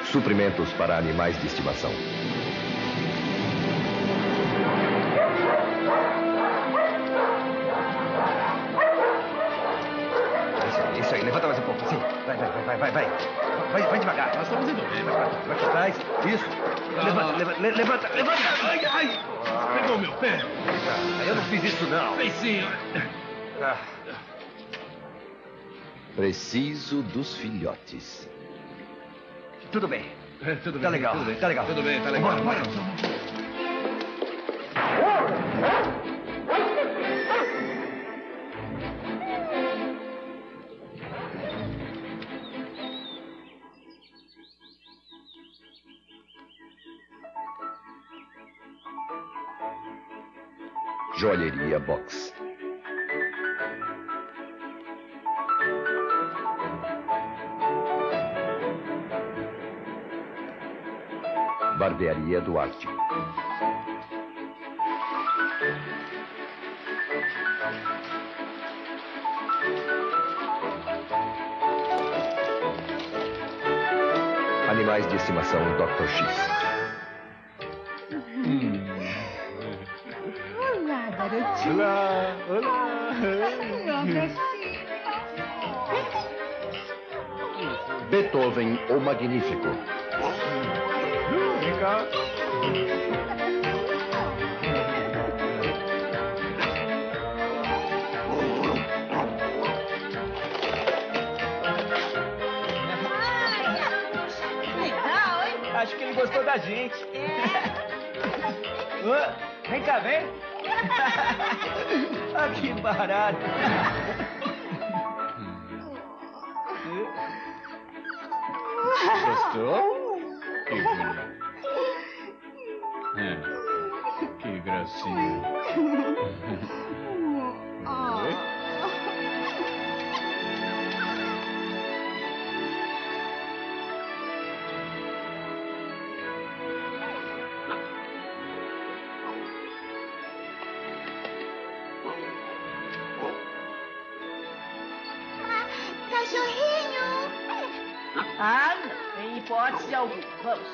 Suprimentos para animais de estimação. Isso aí, levanta mais um pouco, assim. Vai devagar. Nós estamos indo bem. Vai pra trás. Isso. Levanta. Ai. Pegou meu pé. Eu não fiz isso, não. Fez sim. Preciso dos filhotes. Tudo bem. Tudo bem. Tá legal. Tudo bem. Tá legal. Tudo bem, tá legal. Bora. Joalheria Box. Barbearia Duarte. Animais de estimação Dr. X. Olá, garotinho. Olá. Meu beijinho. Beethoven, o Magnífico. Vem cá. Legal, hein? Acho que ele gostou da gente. Vem cá, vem. Que barato. Gostou? Que bonito. Que gracinha. Cachorrinho. Não, em hipótese alguma. Vamos.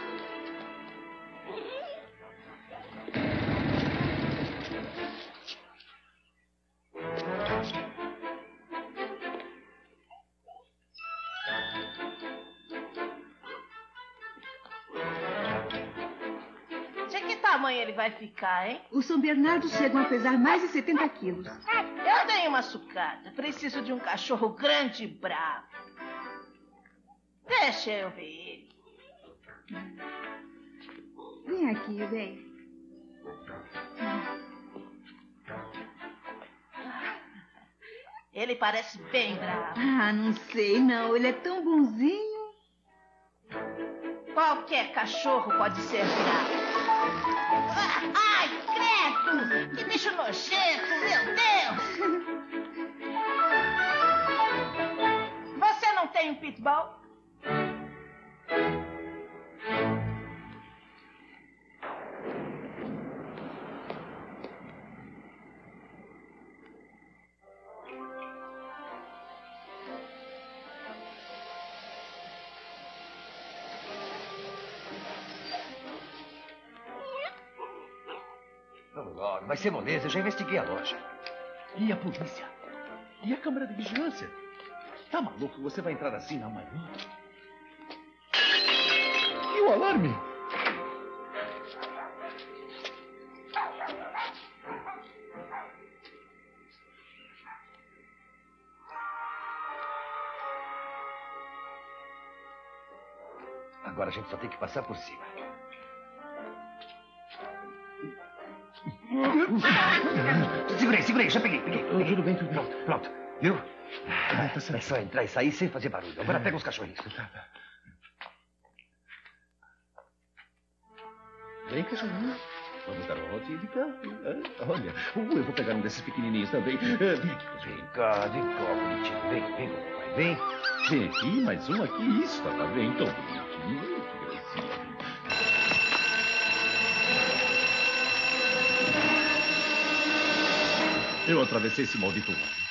De que tamanho ele vai ficar, hein? Os São Bernardos chegam a pesar mais de 70 quilos. Eu tenho uma sucata. Preciso de um cachorro grande e bravo. Deixa eu ver ele. Vem aqui, vem. Ele parece bem bravo. Não sei, não. Ele é tão bonzinho. Qualquer cachorro pode ser bravo. Ai, credo! Que bicho nojento, meu Deus! Você não tem um pitbull? Vamos logo, vai ser moleza. Eu já investiguei a loja. E a polícia? E a câmera de vigilância? Tá maluco? Você vai entrar assim na manhã? E o alarme? Agora a gente só tem que passar por cima. Segurei. Já peguei. Tudo bem. Pronto. Viu? É só entrar e sair sem fazer barulho. Agora pega os cachorrinhos. Vem, cachorrinho. Vamos dar uma rodinha de carro. Olha, eu vou pegar um desses pequenininhos também. Vem cá, bonitinho. Vem. Vem aqui, mais um aqui. Isso, tá bem, tão bonitinho. Que gracinha. Eu atravessei esse maldito ano.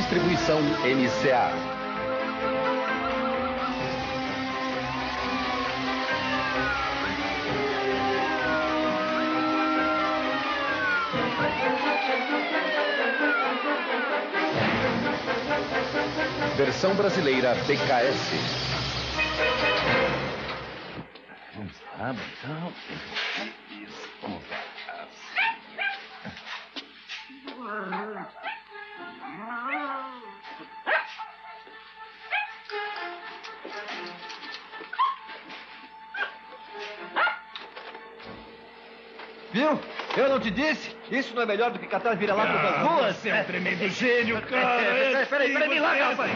Distribuição MCA. Versão brasileira BKS. Vamos lá, então. Isso, vamos lá. Viu? Eu não te disse? Isso não é melhor do que catar vira-lata das ruas? Você é um tremendo gênio, cara. Peraí, me larga, rapaz.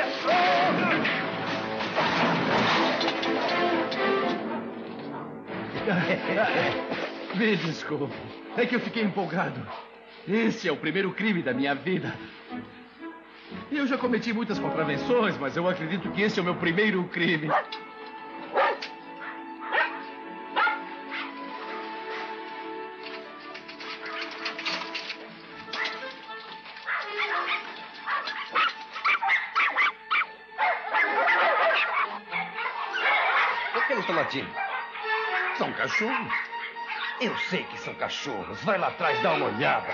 Me desculpe. É que eu fiquei empolgado. Esse é o primeiro crime da minha vida. Eu já cometi muitas contravenções, mas eu acredito que esse é o meu primeiro crime. Por que eles estão latindo? São cachorros. Eu sei que são cachorros. Vai lá atrás, dá uma olhada.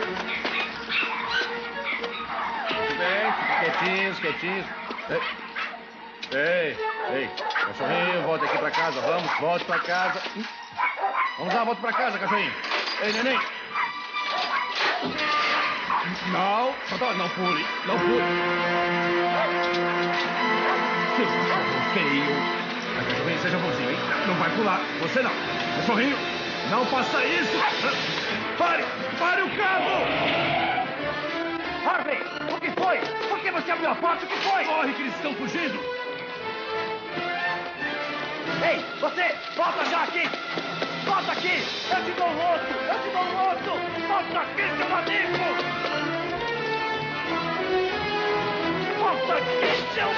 Tudo bem, fiquem quietinhos. Ei, cachorrinho, volta aqui pra casa, vamos, volte pra casa. Vamos lá, volta pra casa, cachorrinho. Ei, neném. Não, não pule, não pule. Seu cachorro feio. Cachorrinho, seja bonzinho, hein? Não vai pular, você não. Cachorrinho, não faça isso. Pare o carro. Harvey, o que foi? Por que você abriu a porta? O que foi? Corre que eles estão fugindo. Ei, você! Volta já aqui! Volta aqui! Eu te dou um osso! Eu te dou um osso! Volta aqui, seu amigo! Volta aqui, seu...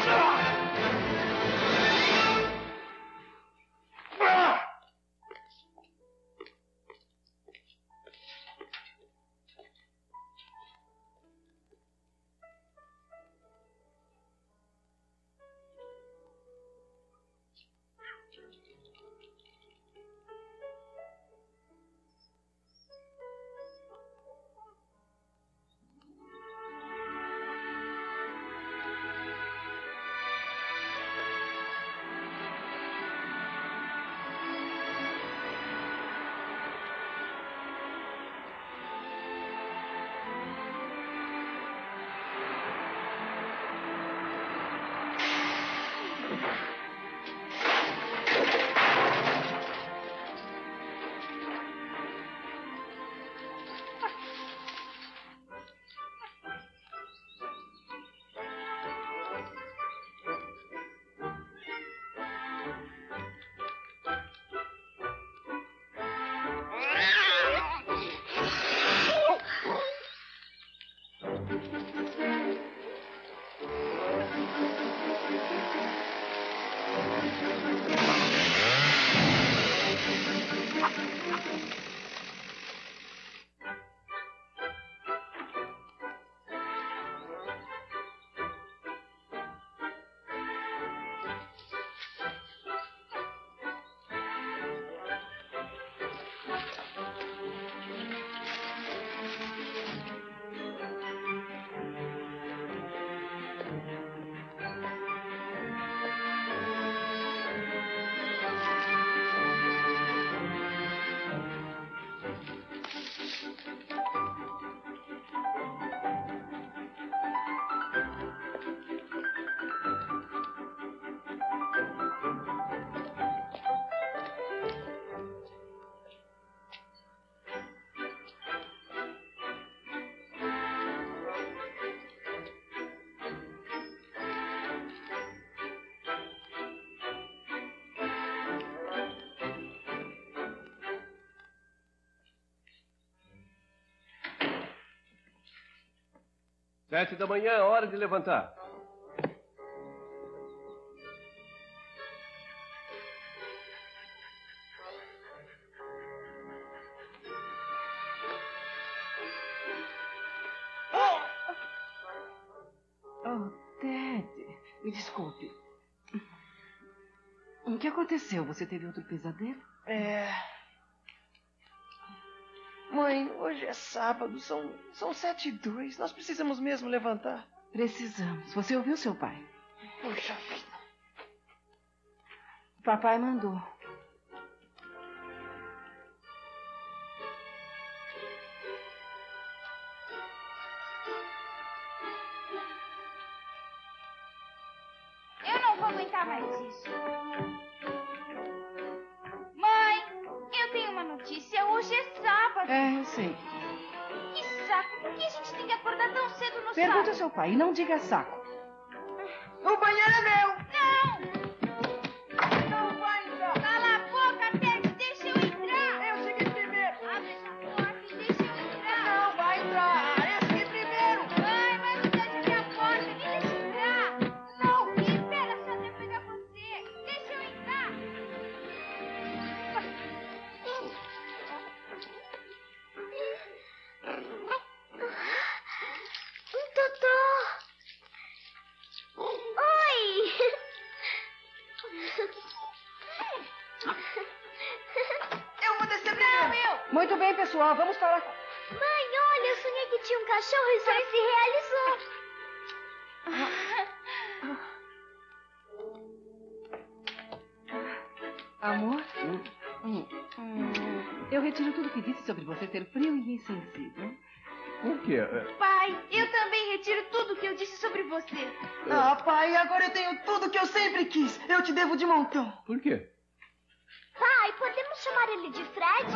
Sete da manhã, hora de levantar. Me desculpe. O que aconteceu? Você teve outro pesadelo? Mãe, hoje é sábado, são 7h02. Nós precisamos mesmo levantar. Precisamos. Você ouviu seu pai? Puxa vida. Papai mandou. Eu não vou aguentar mais isso. Mãe, eu tenho uma notícia. Hoje é sábado. Eu sei. Que saco. Por que a gente tem que acordar tão cedo no Pergunta sábado? ao seu pai e não diga saco. O banheiro é meu. Não! Não vai entrar. Cala a boca, Ted. Deixa eu entrar. Eu cheguei primeiro. Abre essa porta e deixa eu entrar. Não vai entrar. Eu cheguei primeiro. Mãe, mas o Ted abre a porta. Me deixa entrar. Não. Espera só até pegar você. Deixa eu entrar. Totó! Oi! Eu vou descer primeiro. Não, eu. Muito bem, pessoal. Vamos para... Mãe, olha, eu sonhei que tinha um cachorro e o sonho se realizou. Amor? Eu retiro tudo que disse sobre você ser frio e insensível. Por quê? Pai, eu também retiro tudo que eu disse sobre você. Ah, pai, agora eu tenho tudo que eu sempre quis. Eu te devo de montão. Por quê? Pai, podemos chamar ele de Fred?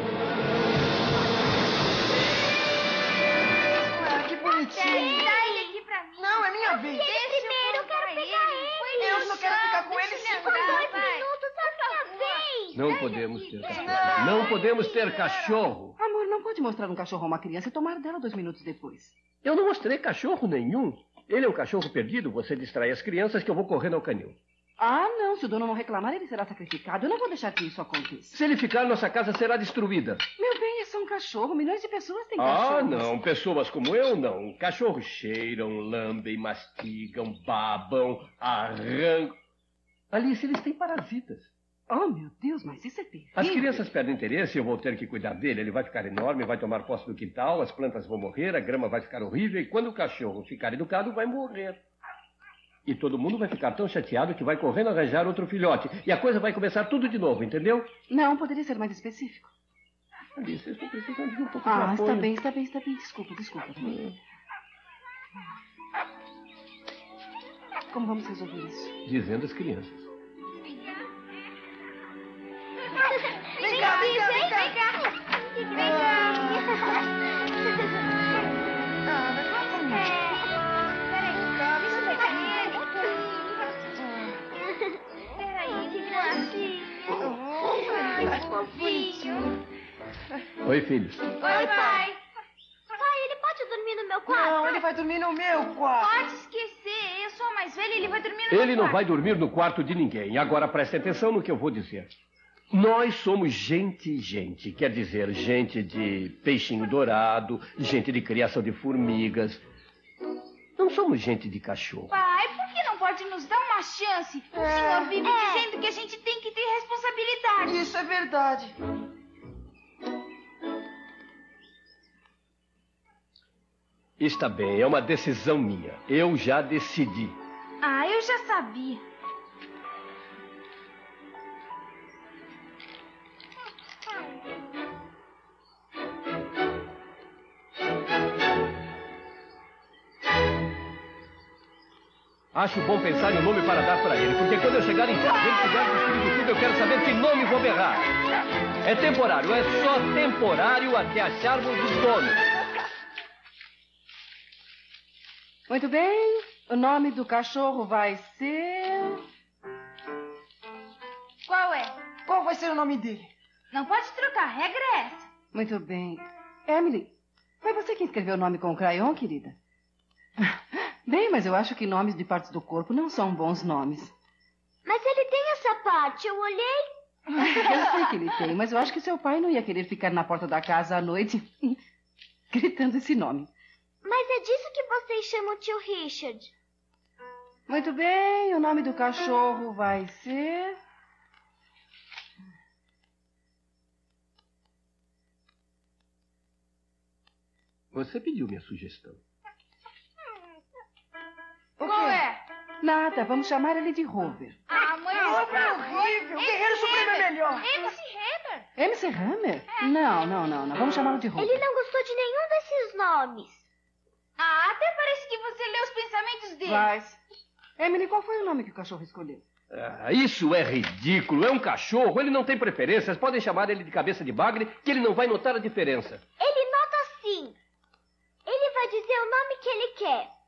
Ah, que bonitinho. Dá ele aqui pra mim. Não, é minha vez. Primeiro, eu quero pegar ele. Eu só quero ficar com ele 5 Por 2 minutos. minutos, a minha vez. Não podemos ter cachorro. Não podemos ter cachorro. Amor, não pode mostrar um cachorro a uma criança e tomar dela 2 minutos depois. Eu não mostrei cachorro nenhum. Ele é um cachorro perdido. Você distrai as crianças que eu vou correndo ao canil. Ah, não. Se o dono não reclamar, ele será sacrificado. Eu não vou deixar que isso aconteça. Se ele ficar, nossa casa será destruída. Meu bem, é só um cachorro. Milhões de pessoas têm Ah, cachorros. não. Pessoas como eu, não. Cachorros cheiram, lambem, mastigam, babam, arrancam. Alice, eles têm parasitas. Oh, meu Deus, mas isso é terrível. As crianças perdem interesse e eu vou ter que cuidar dele. Ele vai ficar enorme, vai tomar posse do quintal, as plantas vão morrer, a grama vai ficar horrível e quando o cachorro ficar educado, vai morrer. E todo mundo vai ficar tão chateado que vai correndo arranjar outro filhote. E a coisa vai começar tudo de novo, entendeu? Não, poderia ser mais específico. Alice, eu estou precisando de um pouco de Ah, apoio. está bem. Desculpa. Como vamos resolver isso? Dizendo às crianças. Vem cá. Ah, mas vamos comigo. Peraí, que gracinha. Fofinho. Oi, filhos. Oi, pai. Pai, ele pode dormir no meu quarto? Não, ele vai dormir no meu quarto. Pode esquecer. Eu sou a mais velha e ele vai dormir no Ele meu não quarto. vai dormir no quarto de ninguém. Agora prestem atenção no que eu vou dizer. Nós somos gente. Quer dizer, gente de peixinho dourado, gente de criação de formigas. Não somos gente de cachorro. Pai, por que não pode nos dar uma chance? O senhor vive dizendo que a gente tem que ter responsabilidade. Isso é verdade. Está bem, é uma decisão minha. Eu já decidi. Ah, eu já sabia. Acho bom pensar em um nome para dar para ele, porque quando eu chegar em casa, ele tiver destruído tudo, eu quero saber que nome vou berrar. É temporário, é só temporário até acharmos o dono. Muito bem. O nome do cachorro vai ser... Qual é? Qual vai ser o nome dele? Não pode trocar, a regra é essa. Muito bem. Emily, foi você quem escreveu o nome com o crayon, querida? Bem, mas eu acho que nomes de partes do corpo não são bons nomes. Mas ele tem essa parte, eu olhei. Eu sei que ele tem, mas eu acho que seu pai não ia querer ficar na porta da casa à noite gritando esse nome. Mas é disso que vocês chamam o tio Richard. Muito bem, o nome do cachorro vai ser... Você pediu minha sugestão. Qual é? Nada, vamos chamar ele de Rover. Ah, mãe, Rover é horrível. Guerreiro Supremo é melhor. MC Hammer. MC Hammer? Não. Vamos chamá-lo de Rover. Ele não gostou de nenhum desses nomes. Ah, até parece que você lê os pensamentos dele. Vai. Emily, qual foi o nome que o cachorro escolheu? Ah, isso é ridículo. É um cachorro. Ele não tem preferências. Podem chamar ele de cabeça de bagre, que ele não vai notar a diferença. Ele nota sim. Ele vai dizer o nome que ele quer.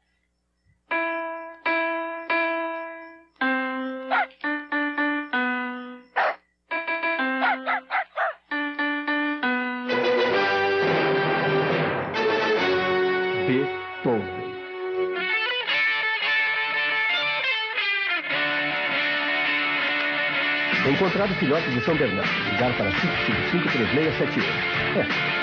Beethoven. Encontrado filhote de São Bernardo. Ligar para 555-3671.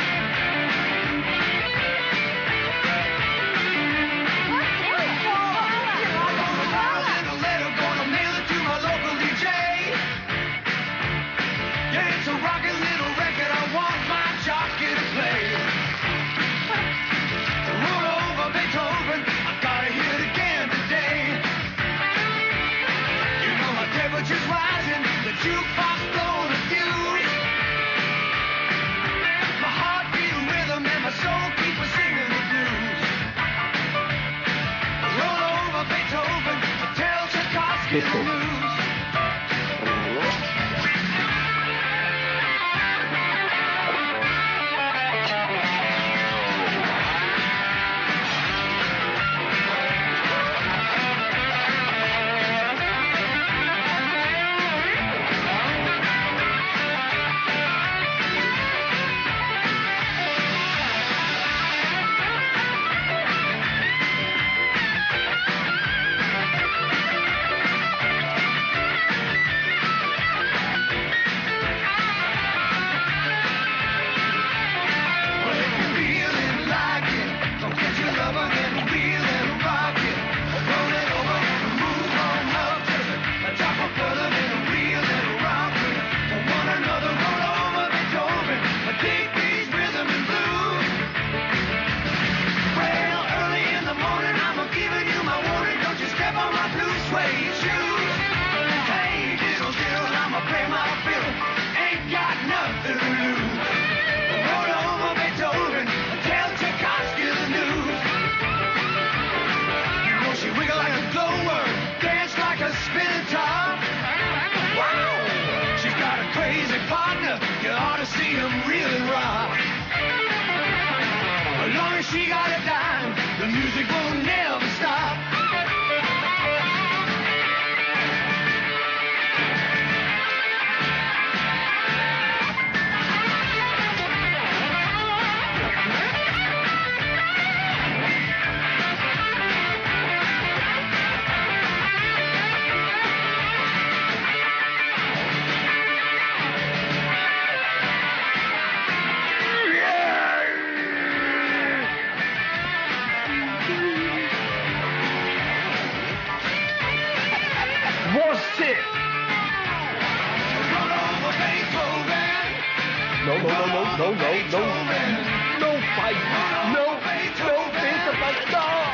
Não faz isso. Não tenta passar.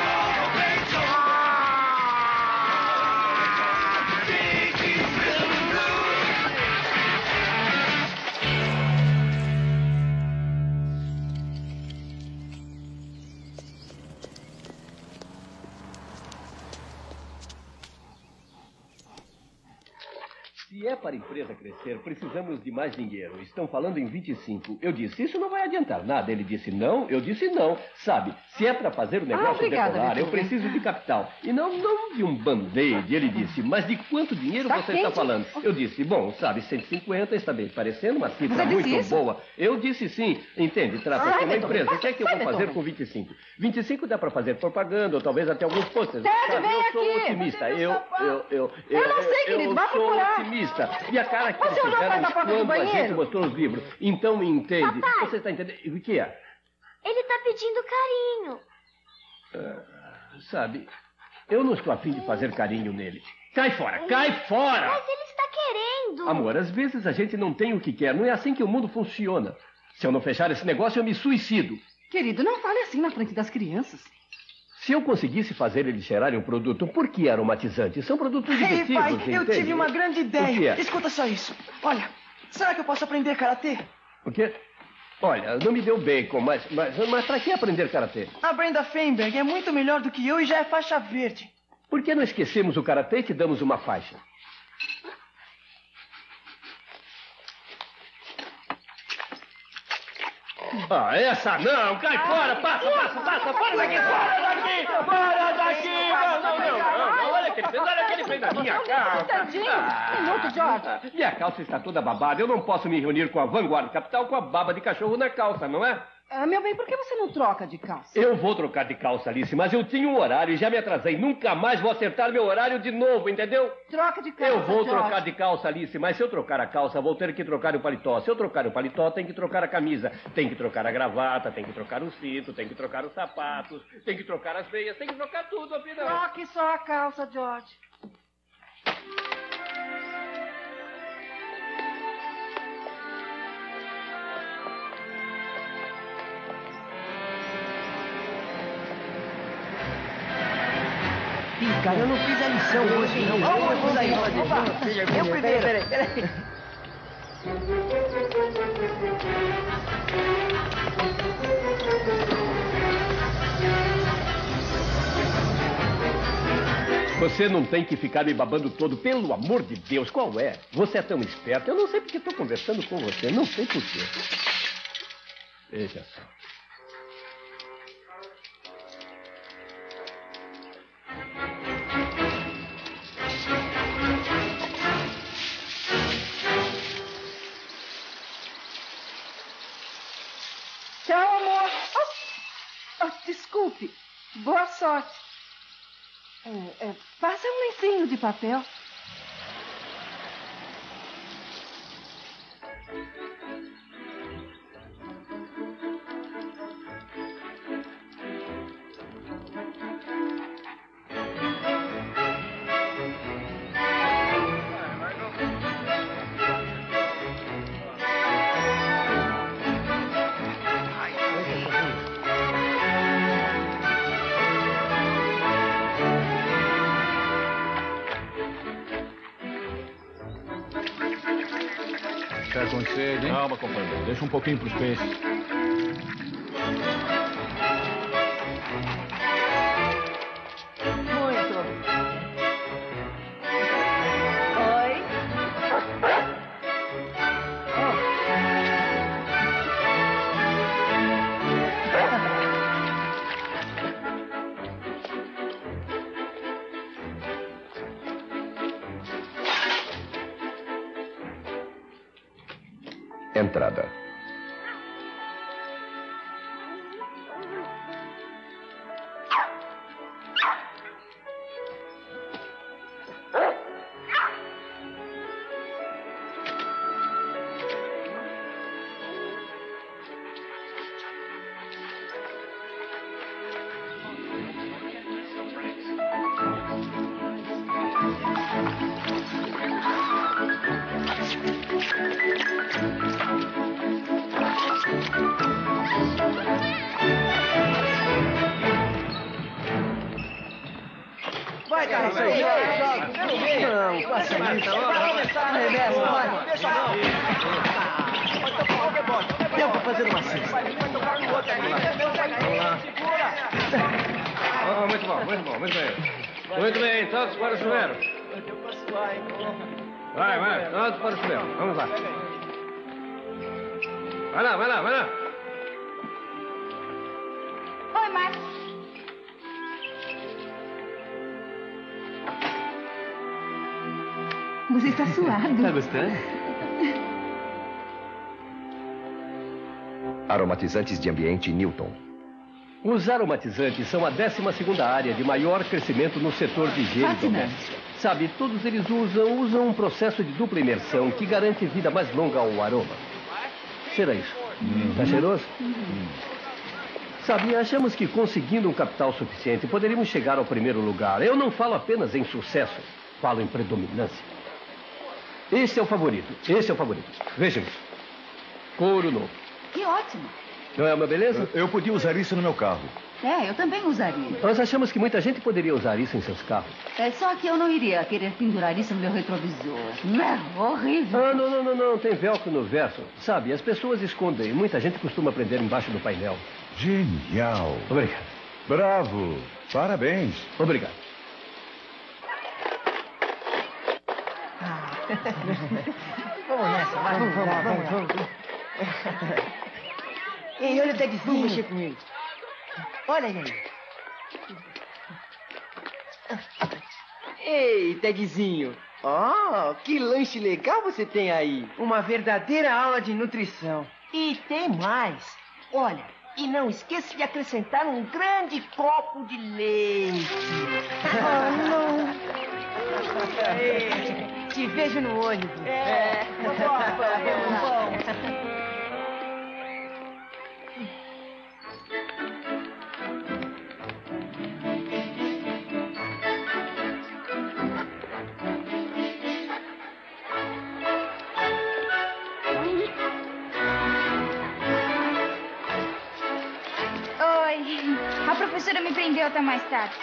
Se é para a empresa crescer, precisamos de mais dinheiro. Estão falando em 25. Eu disse, isso não vai adiantar nada. Ele disse, não. Eu disse, não. Sabe, se é para fazer o negócio decolar, eu preciso de capital. E não de um band-aid. Ele disse, mas de quanto dinheiro você está falando? Eu disse, bom, sabe, 150 está bem parecendo uma cifra muito boa. Eu disse sim. Entende, trata-se de uma empresa. O que é que eu vou fazer com 25? 25 dá para fazer propaganda ou talvez até alguns posters. Sabe, eu sou otimista. Eu não sei, querido, vá procurar. Otimista. E a cara que eles fizeram quando a gente mostrou os livros. Então, entende? Papai, você está entendendo? O que é? Ele está pedindo carinho. Sabe, Eu não estou a fim de fazer carinho nele. Cai fora, cai fora! Mas ele está querendo. Amor, às vezes a gente não tem o que quer. Não é assim que o mundo funciona. Se eu não fechar esse negócio, eu me suicido. Querido, não fale assim na frente das crianças. Se eu conseguisse fazer eles cheirarem um produto, por que aromatizantes? São produtos Ei, divertidos, pai, eu entende? tive uma grande O ideia. quê? Escuta só isso. Olha, será que eu posso aprender karatê? O quê? Olha, não me deu bacon, mas pra que aprender karatê? A Brenda Feinberg é muito melhor do que eu e já é faixa verde. Por que não esquecemos o karatê e te damos uma faixa? Ah, essa não! Cai fora! Passa! Fora daqui! Não, olha o que ele fez na minha calça! Minuto, George. Minha calça está toda babada. Eu não posso me reunir com a Vanguard Capital com a baba de cachorro na calça, não é? Meu bem, por que você não troca de calça? Eu vou trocar de calça, Alice, mas eu tinha um horário e já me atrasei. Nunca mais vou acertar meu horário de novo, entendeu? Troca de calça, Eu vou George. trocar de calça, Alice, mas se eu trocar a calça, vou ter que trocar o paletó. Se eu trocar o paletó, tem que trocar a camisa. Tem que trocar a gravata, tem que trocar o cinto, tem que trocar os sapatos, tem que trocar as meias, tem que trocar tudo, afinal. Troque só a calça, George. Ih, cara, eu não fiz a lição hoje, não. Vamos aí. Opa, eu primeiro. Peraí. Você não tem que ficar me babando todo, pelo amor de Deus, qual é? Você é tão esperto, eu não sei porque estou conversando com você, não sei por quê. Veja só. Tchau, amor. Desculpe. Boa sorte. Passa um lencinho de papel. Café com sede, hein? Calma, companheiro. Deixa um pouquinho pros peixes. Muito. Oi. Entrada. Vai, cara, isso aí. Não, passa isso. Vai começar a remessa, vai. Deixa eu vou fazer uma cesta. Muito bom, muito bem. Muito bem, todos para o chuveiro. Vai, todos para o chuveiro. Vamos lá. Vai lá. Oi, Marcos. Você está suado. Tá gostando? Aromatizantes de ambiente Newton. Os aromatizantes são a 12ª área de maior crescimento no setor de higiene doméstica. Sabe, todos eles usam um processo de dupla imersão que garante vida mais longa ao aroma. Será isso? Tá cheiroso? Sabe, achamos que conseguindo um capital suficiente poderíamos chegar ao primeiro lugar. Eu não falo apenas em sucesso, falo em predominância. Esse é o favorito, Vejam isso. Couro novo. Que ótimo. Não é uma beleza? Eu podia usar isso no meu carro. Eu também usaria. Nós achamos que muita gente poderia usar isso em seus carros. Só que eu não iria querer pendurar isso no meu retrovisor. Horrível. Ah, não. Tem velcro no verso. Sabe, as pessoas escondem. Muita gente costuma prender embaixo do painel. Genial. Obrigado. Bravo. Parabéns. Obrigado. Vamos nessa, vai. Vamos. Ei, olha o Tedzinho mexer comigo. Olha aí. Ei, Tedzinho. Que lanche legal você tem aí. Uma verdadeira aula de nutrição. E tem mais. Olha, e não esqueça de acrescentar um grande copo de leite. Não. Te vejo no ônibus. Vamos. A professora me prendeu até mais tarde.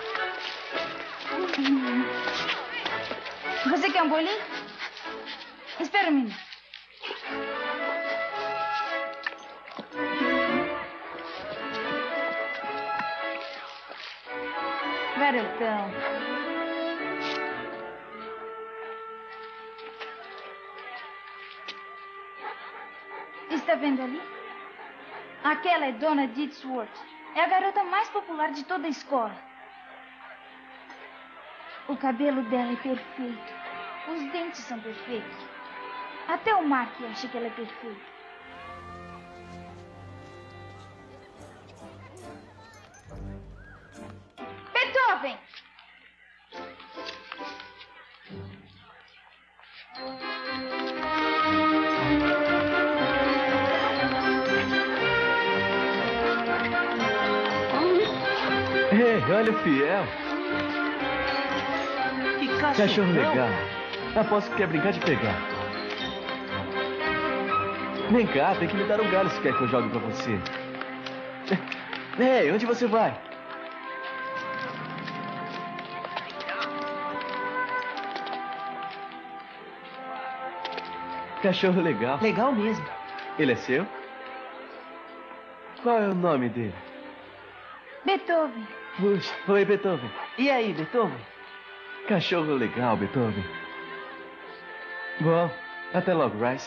Você quer um bolinho? Espera um minuto. Garotão. Está vendo ali? Aquela é Dona Ditsworth. É a garota mais popular de toda a escola. O cabelo dela é perfeito. Os dentes são perfeitos. Até o Mark acha que ela é perfeita. Beethoven! Olha o fiel. Que Cachorro legal. Aposto que quer brincar de pegar. Vem cá, tem que me dar um galho se quer que eu jogue pra você. Ei, onde você vai? Cachorro legal. Legal mesmo. Ele é seu? Qual é o nome dele? Beethoven. Puxa, oi, Beethoven. E aí, Beethoven? Cachorro legal, Beethoven. Bom, até logo, Rice.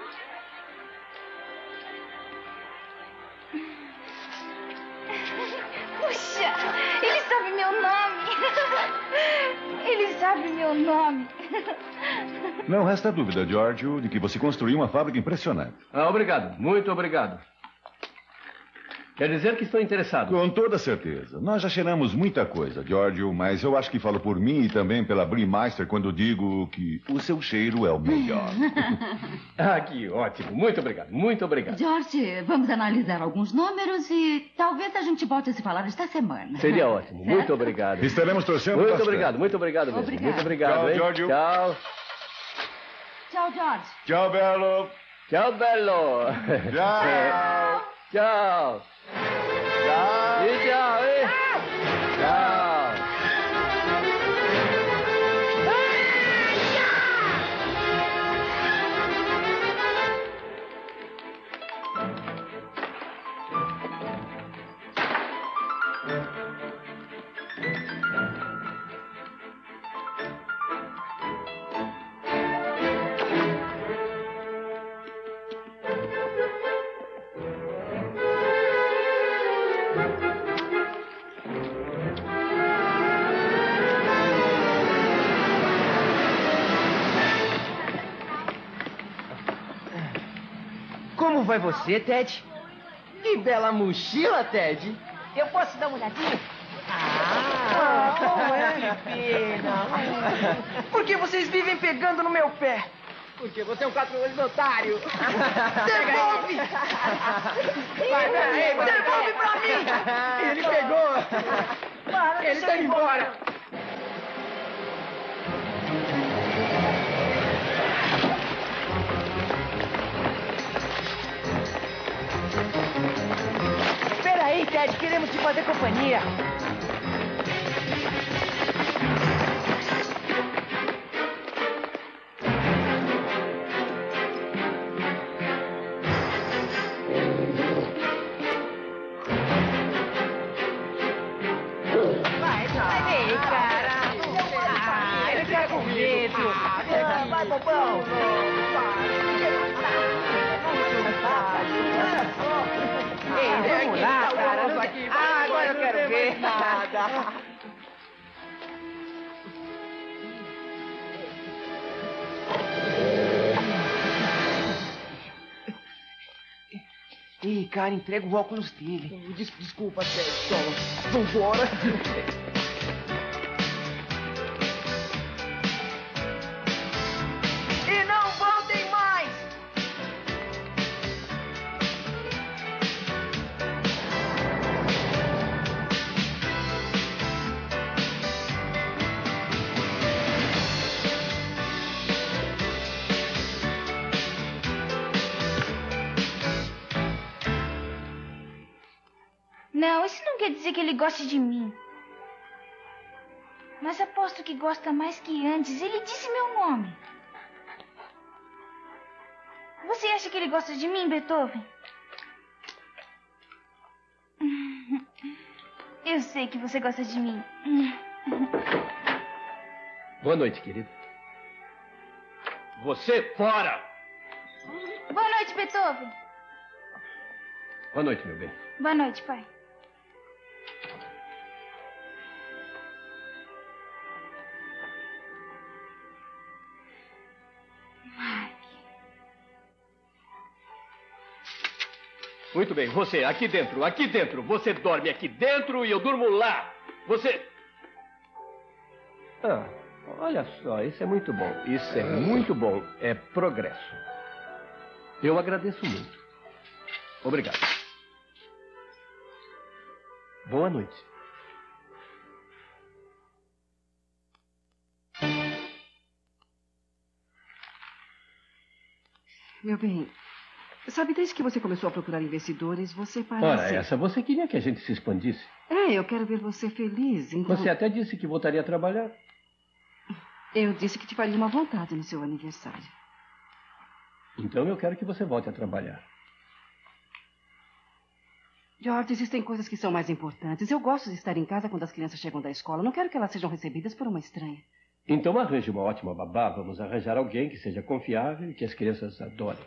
Puxa, ele sabe meu nome. Ele sabe meu nome. Não resta dúvida, Giorgio, de que você construiu uma fábrica impressionante. Obrigado, muito obrigado. Quer dizer que estou interessado? Com toda certeza. Nós já cheiramos muita coisa, Giorgio, mas eu acho que falo por mim e também pela Brewmeister quando digo que o seu cheiro é o melhor. Que ótimo. Muito obrigado, muito obrigado. George, vamos analisar alguns números e talvez a gente volte a se falar esta semana. Seria ótimo. Muito obrigado. Estaremos torcendo Muito bastante. obrigado mesmo. Obrigado. Muito obrigado. Tchau, hein? Giorgio. Tchau. Tchau, George. Tchau, Belo. Tchau, Belo. Tchau. Tchau. Tchau. E tchau, hein? Tchau. Como vai você, Ted? Que bela mochila, Ted. Eu posso dar uma olhadinha? Como é, pena. Por que vocês vivem pegando no meu pé? Porque você é um quatro olhos otário. Devolve! Vai, peraí, Devolve pra mim! Ele pegou! Ele tá indo embora! Peraí, Ted, queremos te fazer companhia. Vai, cara. Ele quer comigo. Vai, bobão. Vamos lá, cara. Agora eu quero ver. Nada. Ih, cara, entrega o óculos dele. Desculpa, Ted. Vambora. E não voltem mais! Não, isso não quer dizer que ele goste de mim. Mas aposto que gosta mais que antes. Ele disse meu nome. Você acha que ele gosta de mim, Beethoven? Eu sei que você gosta de mim. Boa noite, querido. Você fora! Boa noite, Beethoven. Boa noite, meu bem. Boa noite, pai. Muito bem, você, aqui dentro, aqui dentro. Você dorme aqui dentro e eu durmo lá. Você... Ah, olha só, isso é muito bom. Isso é muito bom. É progresso. Eu agradeço muito. Obrigado. Boa noite. Meu bem, sabe, desde que você começou a procurar investidores, você parece... Ora, essa, você queria que a gente se expandisse? É, eu quero ver você feliz, então... Você até disse que voltaria a trabalhar. Eu disse que te faria uma vontade no seu aniversário. Então eu quero que você volte a trabalhar. George, existem coisas que são mais importantes. Eu gosto de estar em casa quando as crianças chegam da escola. Não quero que elas sejam recebidas por uma estranha. Então arranje uma ótima babá. Vamos arranjar alguém que seja confiável e que as crianças adorem.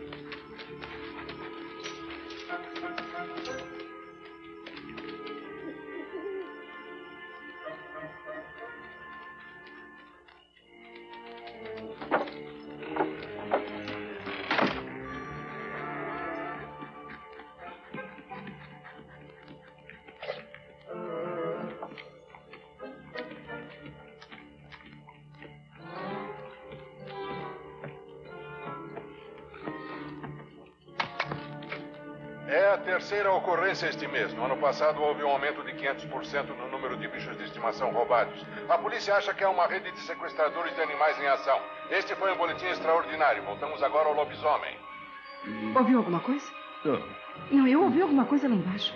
É a terceira ocorrência este mês. No ano passado houve um aumento de 500% no número de bichos de estimação roubados. A polícia acha que é uma rede de sequestradores de animais em ação. Este foi um boletim extraordinário. Voltamos agora ao lobisomem. Ouviu alguma coisa? Não. Não, eu ouvi alguma coisa lá embaixo.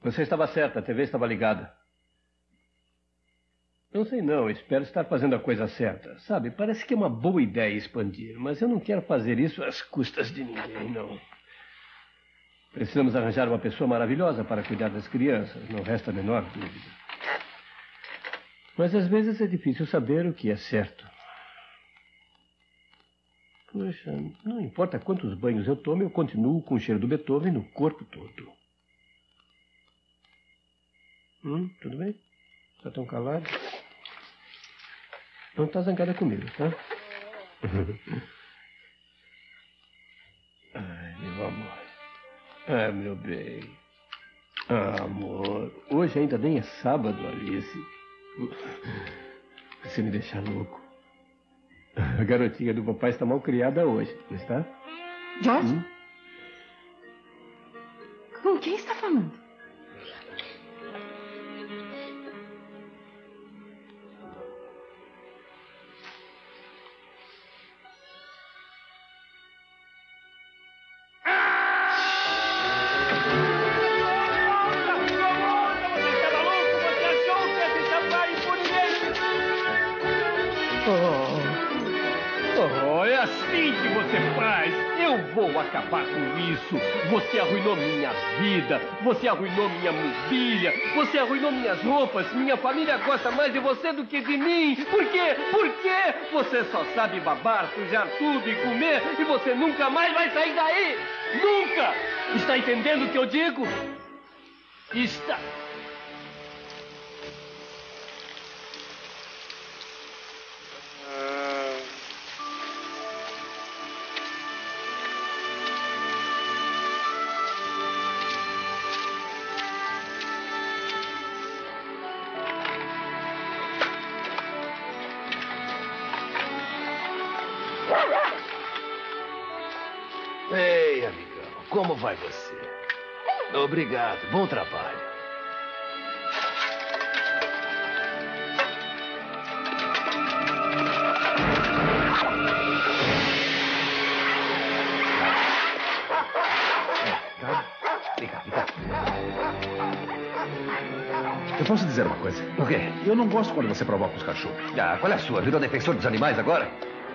Você estava certa, a TV estava ligada. Não sei não, espero estar fazendo a coisa certa. Sabe, parece que é uma boa ideia expandir, mas eu não quero fazer isso às custas de ninguém, não. Precisamos arranjar uma pessoa maravilhosa para cuidar das crianças, não resta a menor dúvida. Mas às vezes é difícil saber o que é certo. Poxa, não importa quantos banhos eu tome, eu continuo com o cheiro do Beethoven no corpo todo. Tudo bem? Está tão calado? Não está zangada comigo, tá? Ai, meu amor. Ah, meu bem. Ah, amor. Hoje ainda nem é sábado, Alice. Você me deixa louco. A garotinha do papai está mal criada hoje, não está? George? Com quem está falando? Vou acabar com isso. Você arruinou minha vida. Você arruinou minha mobília. Você arruinou minhas roupas. Minha família gosta mais de você do que de mim. Por quê? Por quê? Você só sabe babar, sujar tudo e comer. E você nunca mais vai sair daí. Nunca! Está entendendo o que eu digo? Está... Ei, amigão, como vai você? Obrigado, bom trabalho. Vem cá. Eu posso dizer uma coisa? O quê? Eu não gosto quando você provoca os cachorros. Ah, qual é a sua? Virou defensor dos animais agora?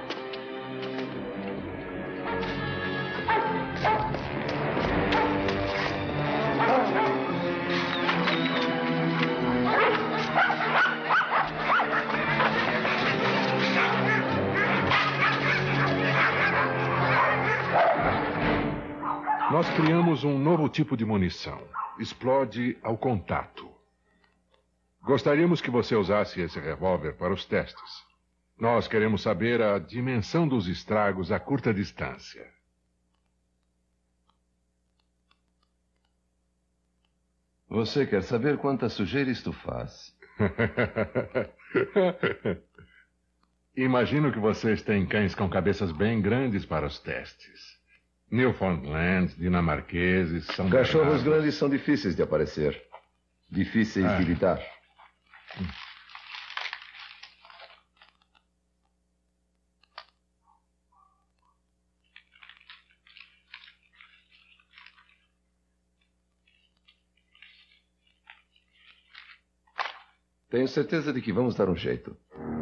Nós criamos um novo tipo de munição. Explode ao contato. Gostaríamos que você usasse esse revólver para os testes. Nós queremos saber a dimensão dos estragos a curta distância. Você quer saber quanta sujeira isto faz? Imagino que vocês têm cães com cabeças bem grandes para os testes. Newfoundlands, dinamarqueses, são... Cachorros grandes são difíceis de aparecer. Difíceis de lidar. Tenho certeza de que vamos dar um jeito.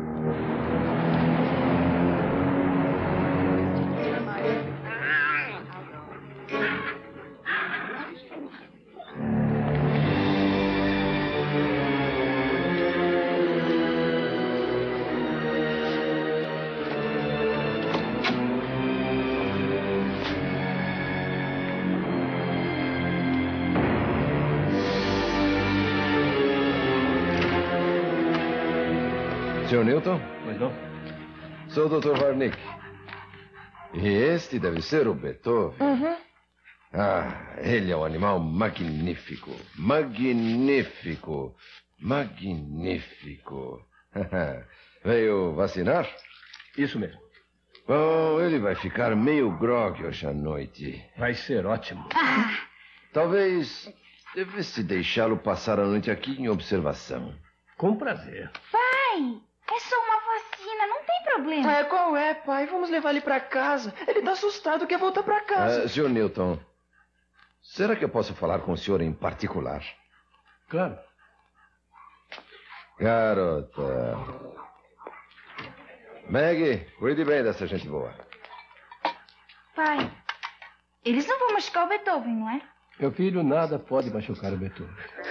Sr. Newton? Pois não? Sou o Dr. Varnick. E este deve ser o Beethoven. Uhum. Ah, ele é um animal magnífico. Magnífico. Magnífico. Veio vacinar? Isso mesmo. Oh, ele vai ficar meio grogue hoje à noite. Vai ser ótimo. Talvez devesse deixá-lo passar a noite aqui em observação. Com prazer. Pai, é só uma vacina, não tem problema. Qual é, pai? Vamos levar ele pra casa. Ele tá assustado, quer voltar pra casa. Sr. Newton, será que eu posso falar com o senhor em particular? Claro. Garota. Maggie, cuide bem dessa gente boa. Pai, eles não vão machucar o Beethoven, não é? Meu filho, nada pode machucar o Beethoven.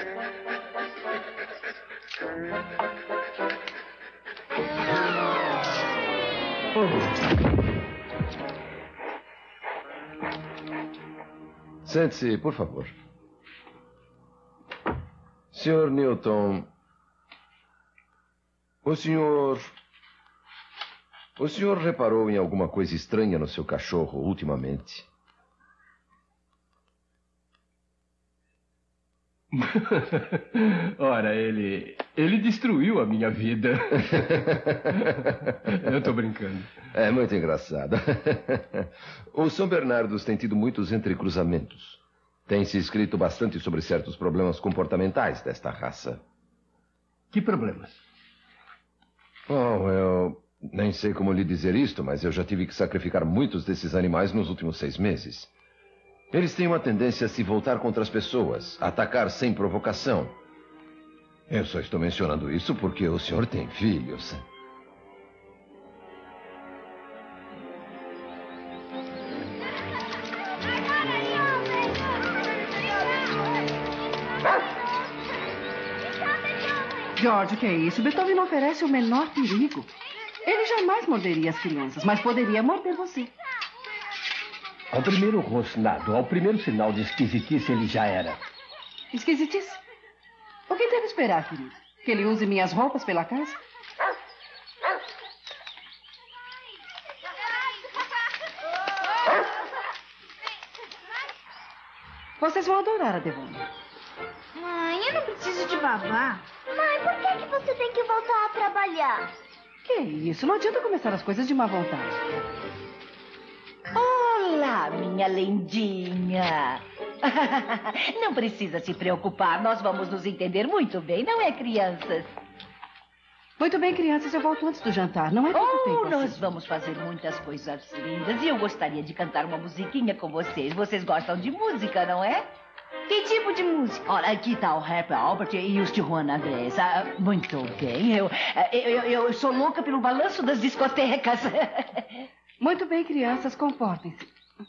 Sente-se, por favor. Sr. Newton, o senhor reparou em alguma coisa estranha no seu cachorro ultimamente? Ora, ele destruiu a minha vida. Eu tô brincando. É muito engraçado. Os São Bernardos têm tido muitos entrecruzamentos. Tem se escrito bastante sobre certos problemas comportamentais desta raça. Que problemas? Bom, eu nem sei como lhe dizer isto, mas eu já tive que sacrificar muitos desses animais nos últimos 6 meses. Eles têm uma tendência a se voltar contra as pessoas, a atacar sem provocação. Eu só estou mencionando isso porque o senhor tem filhos. George, o que é isso? Beethoven não oferece o menor perigo. Ele jamais morderia as crianças, mas poderia morder você. Ao primeiro rosnado, ao primeiro sinal de esquisitice, ele já era. Esquisitice? O que devo esperar, querido? Que ele use minhas roupas pela casa? Vocês vão adorar a Devona. Mãe, eu não preciso de babá. Mãe, por que você tem que voltar a trabalhar? Que isso? Não adianta começar as coisas de má vontade. Olá, minha lindinha. Não precisa se preocupar, nós vamos nos entender muito bem, não é, crianças? Muito bem, crianças, eu volto antes do jantar. Não é tanto tempo Nós assim. vamos fazer muitas coisas lindas e eu gostaria de cantar uma musiquinha com vocês. Vocês gostam de música, não é? Que tipo de música? Olha, aqui tá o Rap Albert e os Tijuana Grace. Muito bem, eu sou louca pelo balanço das discotecas. Muito bem, crianças, comportem-se.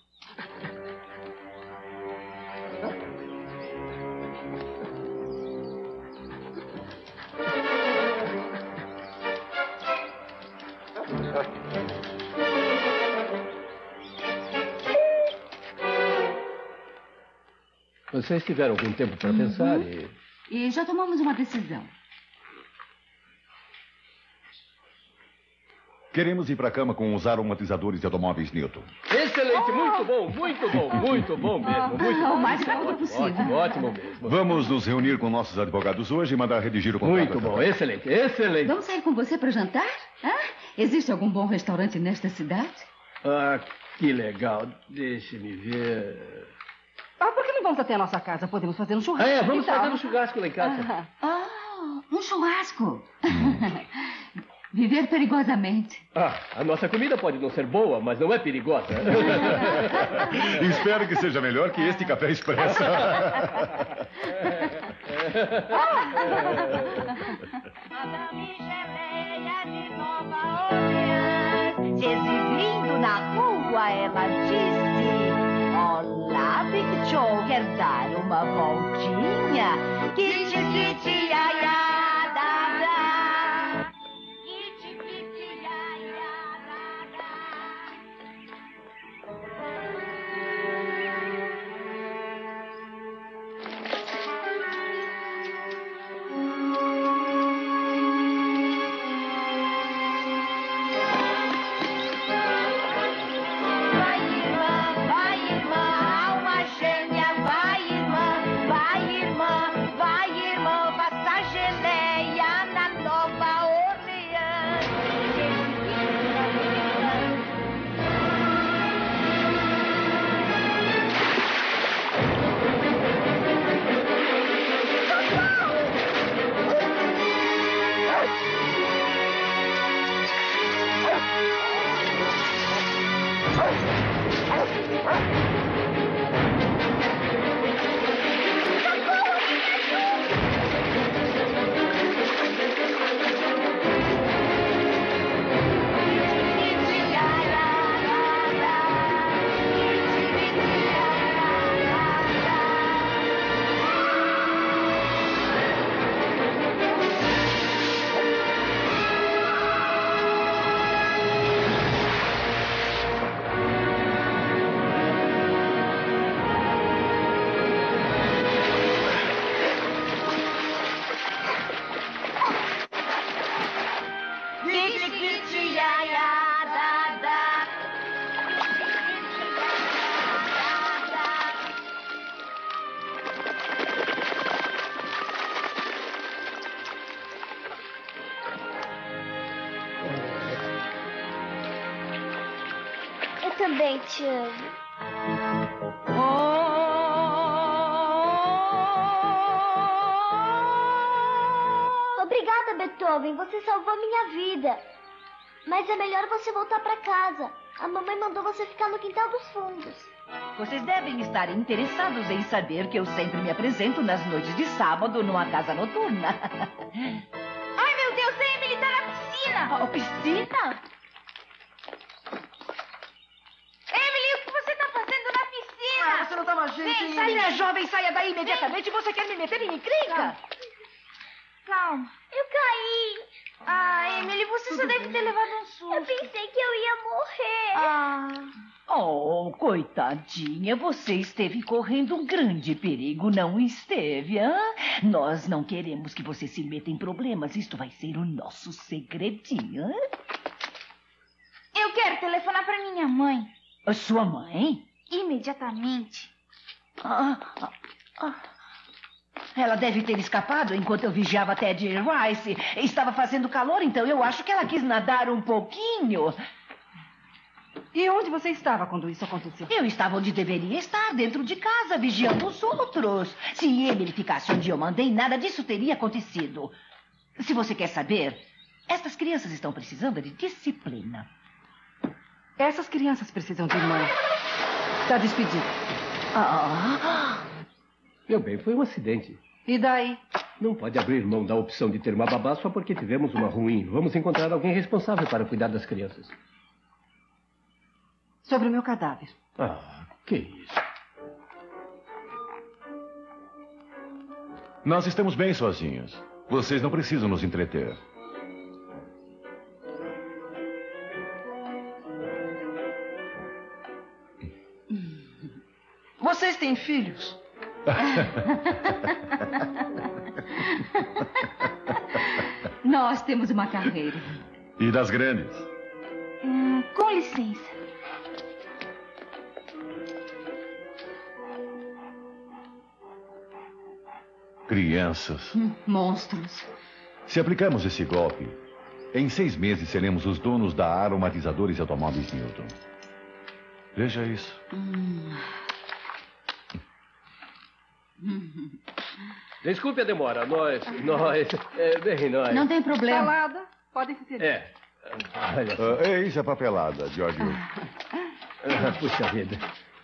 Vocês tiveram algum tempo para pensar e... E já tomamos uma decisão. Queremos ir para a cama com os aromatizadores de automóveis Newton. Excelente, muito bom mesmo, muito O mais bom. rápido possível. Ótimo mesmo. Vamos nos reunir com nossos advogados hoje e mandar redigir o contrato. Muito bom, excelente, excelente. Vamos sair com você para jantar? Existe algum bom restaurante nesta cidade? Ah, que legal. Deixe-me ver. Por que não vamos até a nossa casa? Podemos fazer um churrasco. Vamos fazer um churrasco lá em casa. Um churrasco. Viver perigosamente. A nossa comida pode não ser boa, mas não é perigosa. Espero que seja melhor que este café expresso. Madame Geleia de Nova Orleans, se exibindo na rua, ela disse: Olá, Big Joe, quer dar uma voltinha? Kit, kit, ai, ai, da, da. Kit, kit, ai, ai, da, da. Vai, irmã, alma gêmea, vai, irmã, faça geleia na Nova Orleans. Eu também te amo. Obrigada, Beethoven. Você salvou minha vida. Mas é melhor você voltar para casa. A mamãe mandou você ficar no quintal dos fundos. Vocês devem estar interessados em saber que eu sempre me apresento nas noites de sábado numa casa noturna. Ai, meu Deus, a Emily tá na piscina. A piscina? Emily, o que você tá fazendo na piscina? Você não dá uma gente... Vem, saia, jovem, saia daí imediatamente. Você quer me meter em encrenca? Calma. Eu caí. Ah, Emily, você só deve ter levado um susto. Eu pensei que eu ia morrer. Oh, coitadinha, você esteve correndo um grande perigo, não esteve, hã? Nós não queremos que você se meta em problemas. Isto vai ser o nosso segredinho, hã? Eu quero telefonar para minha mãe. A sua mãe? Imediatamente. Ela deve ter escapado enquanto eu vigiava Ted Rice. Estava fazendo calor, então eu acho que ela quis nadar um pouquinho. E onde você estava quando isso aconteceu? Eu estava onde deveria estar, dentro de casa, vigiando os outros. Se Emily ficasse onde eu mandei, nada disso teria acontecido. Se você quer saber, estas crianças estão precisando de disciplina. Essas crianças precisam de mãe. Está despedido. Meu bem, foi um acidente. E daí? Não pode abrir mão da opção de ter uma babá só porque tivemos uma ruim. Vamos encontrar alguém responsável para cuidar das crianças. Sobre o meu cadáver. Que isso? Nós estamos bem sozinhos. Vocês não precisam nos entreter. Vocês têm filhos? Nós temos uma carreira. E das grandes? Com licença. Crianças. Monstros. Se aplicamos esse golpe, em 6 meses seremos os donos da Aromatizadores e Automóveis Newton. Veja isso. Desculpe a demora. Nós... Não tem problema. Salada. Podem se servir. Olha só. Isso é papelada, George. Puxa vida.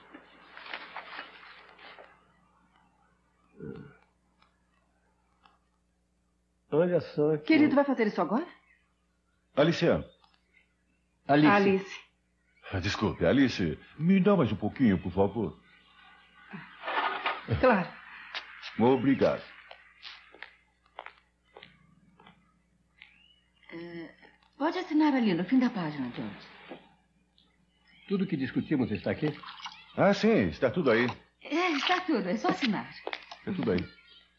Olha só. Querido, vai fazer isso agora? Alicia. Alice. Desculpe, Alice. Me dá mais um pouquinho, por favor. Claro. Obrigado. Pode assinar ali no fim da página, George. Tudo que discutimos está aqui? Sim, está tudo aí. Está tudo, é só assinar. Está tudo aí.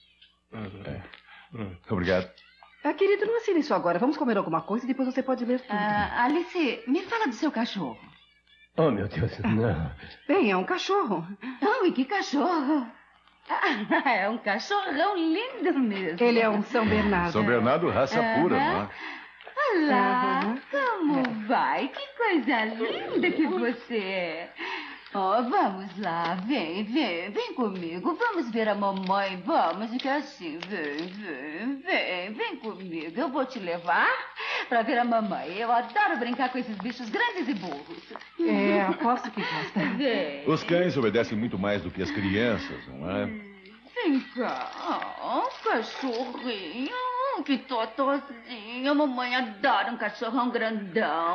Obrigado. Querido, não assine isso agora. Vamos comer alguma coisa e depois você pode ler tudo. Alice, me fala do seu cachorro. Oh, meu Deus, não. Bem, é um cachorro. E que cachorro? É um cachorrão lindo mesmo. Ele é um São Bernardo. São Bernardo, raça pura, não é? Olá, como vai? Que coisa linda que você é. Vamos lá, vem comigo. Vamos ver a mamãe, vamos, que assim, vem comigo. Eu vou te levar para ver a mamãe. Eu adoro brincar com esses bichos grandes e burros. Aposto que gosta. Vem. Os cães obedecem muito mais do que as crianças, não é? Vem cá, cachorrinho. Que totozinho. A mamãe adora um cachorrão grandão.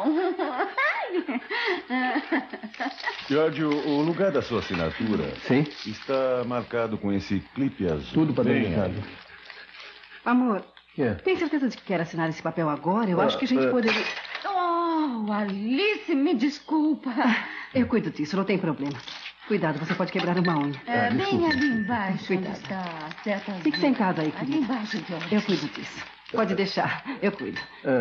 George, o lugar da sua assinatura está marcado com esse clipe azul. Tudo padronizado. Amor, tem certeza de que quer assinar esse papel agora? Eu acho que a gente poderia... Alice, me desculpa. Eu cuido disso, não tem problema. Cuidado, você pode quebrar uma unha. Bem ali embaixo. Cuidado. Está certo. Fique sentado aí, querido. Ali embaixo, George. Eu cuido disso. Pode deixar, eu cuido.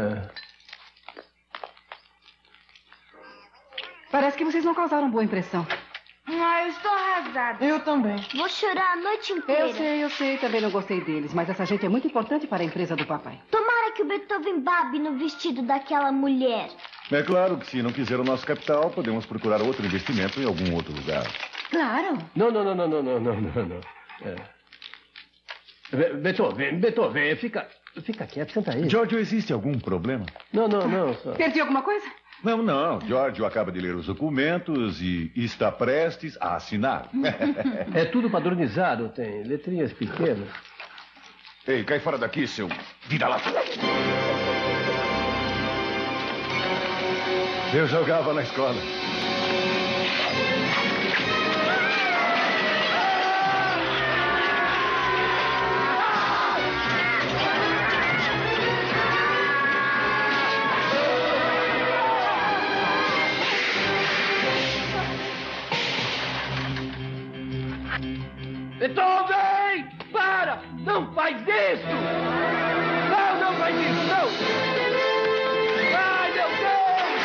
Parece que vocês não causaram boa impressão. Eu estou arrasada. Eu também. Vou chorar a noite inteira. Eu sei, também não gostei deles, mas essa gente é muito importante para a empresa do papai. Tomara que o Beethoven babe no vestido daquela mulher. É claro que se não quiser o nosso capital, podemos procurar outro investimento em algum outro lugar. Claro. Não. Beethoven, fica quieto, senta aí. Giorgio, existe algum problema? Não, só... Perdi alguma coisa? Não. Giorgio acaba de ler os documentos e está prestes a assinar. É tudo padronizado, tem letrinhas pequenas. Ei, cai fora daqui, seu vira-lata. Eu jogava na escola. Beethoven! Para! Não faz isso! Não faz isso, não! Ai, meu Deus!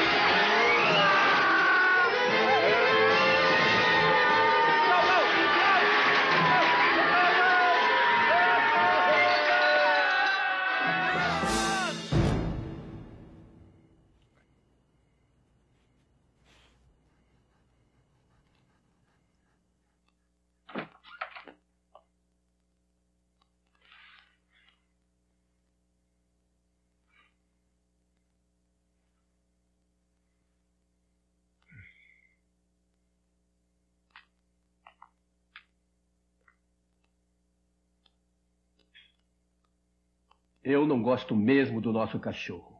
Eu não gosto mesmo do nosso cachorro.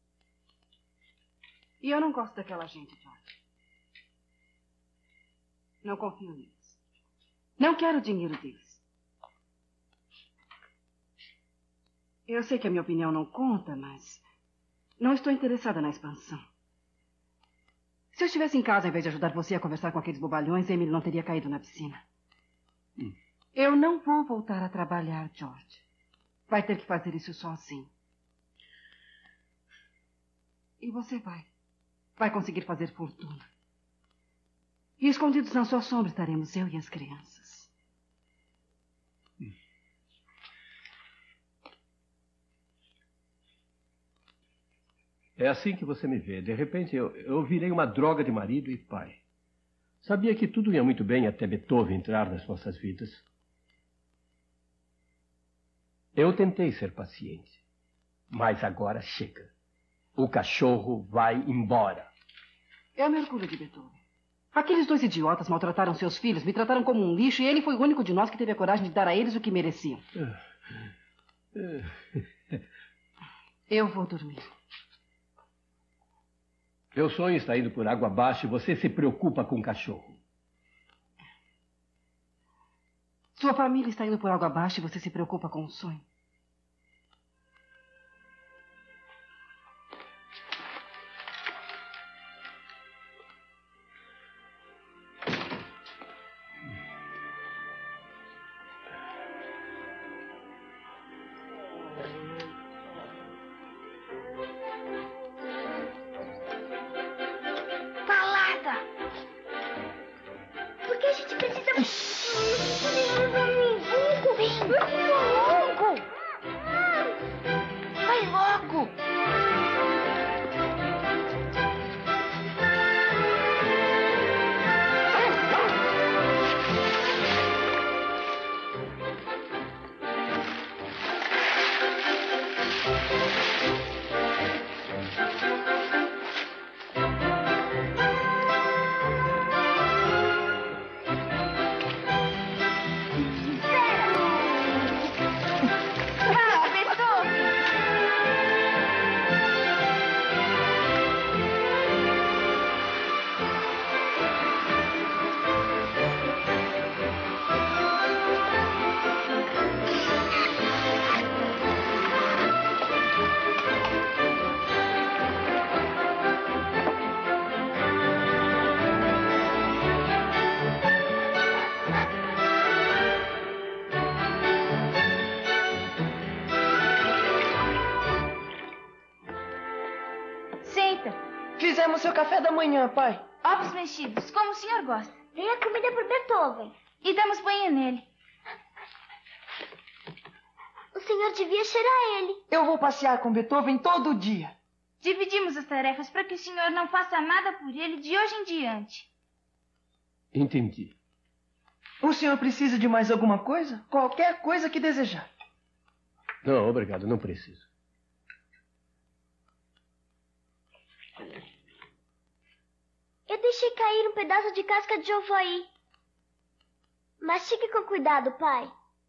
E eu não gosto daquela gente, George. Não confio neles. Não quero o dinheiro deles. Eu sei que a minha opinião não conta, mas não estou interessada na expansão. Se eu estivesse em casa, ao invés de ajudar você a conversar com aqueles bobalhões, Emily não teria caído na piscina. Eu não vou voltar a trabalhar, George. Vai ter que fazer isso sozinho. E você vai conseguir fazer fortuna. E escondidos na sua sombra estaremos eu e as crianças. É assim que você me vê. De repente, eu virei uma droga de marido e pai. Sabia que tudo ia muito bem até Beethoven entrar nas nossas vidas. Eu tentei ser paciente, mas agora chega. O cachorro vai embora. Eu me orgulho de Beethoven. Aqueles dois idiotas maltrataram seus filhos, me trataram como um lixo e ele foi o único de nós que teve a coragem de dar a eles o que mereciam. Eu vou dormir. Meu sonho está indo por água abaixo e você se preocupa com o cachorro. Sua família está indo por água abaixo e você se preocupa com o sonho. Fizemos seu café da manhã, pai. Ovos mexidos, como o senhor gosta. Dei a comida pro Beethoven. E damos banho nele. O senhor devia cheirar ele. Eu vou passear com Beethoven todo dia. Dividimos as tarefas para que o senhor não faça nada por ele de hoje em diante. Entendi. O senhor precisa de mais alguma coisa? Qualquer coisa que desejar. Não, obrigado, não preciso. Eu deixei cair um pedaço de casca de ovo aí. Mastigue com cuidado, pai.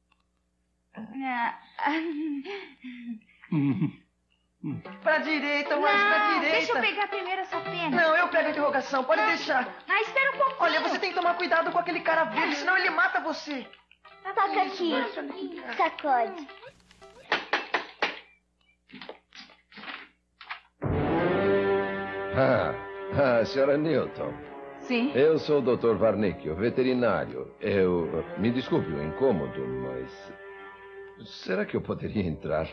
Pra direita, Wise, pra direita. Deixa eu pegar primeiro essa pena. Não, eu pego a interrogação, pode deixar. Espera um pouquinho. Olha, você tem que tomar cuidado com aquele cara verde, senão ele mata você. Toca aqui. Sacode. Senhora Newton. Sim? Eu sou o Dr. Varnick, o veterinário. Me desculpe o incômodo, mas... Será que eu poderia entrar?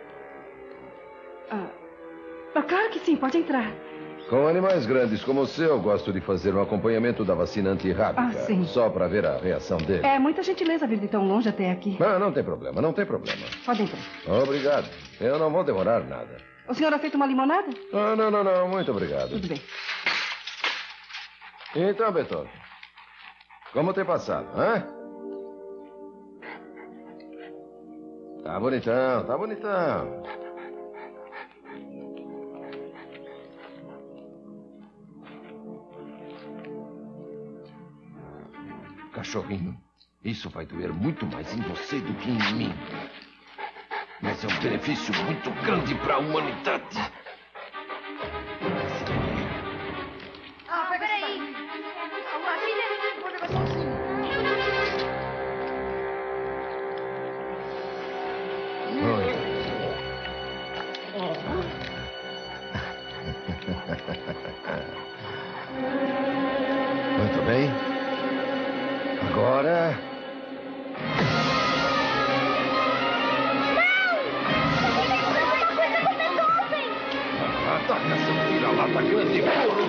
Claro que sim, pode entrar. Com animais grandes como o seu, gosto de fazer um acompanhamento da vacina antirrábica. Sim. Só para ver a reação dele. É muita gentileza vir de tão longe até aqui. Não tem problema, não tem problema. Pode entrar. Obrigado. Eu não vou demorar nada. O senhor aceita uma limonada? Não, muito obrigado. Tudo bem. Então, Beethoven, como tem passado, hã? Tá bonitão, tá bonitão. Cachorrinho, isso vai doer muito mais em você do que em mim. Mas é um benefício muito grande para a humanidade. Peraí. Muito bem. Agora... Ataca, seu vira-lata grande burro!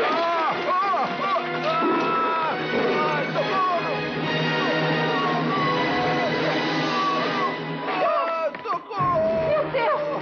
Meu Deus!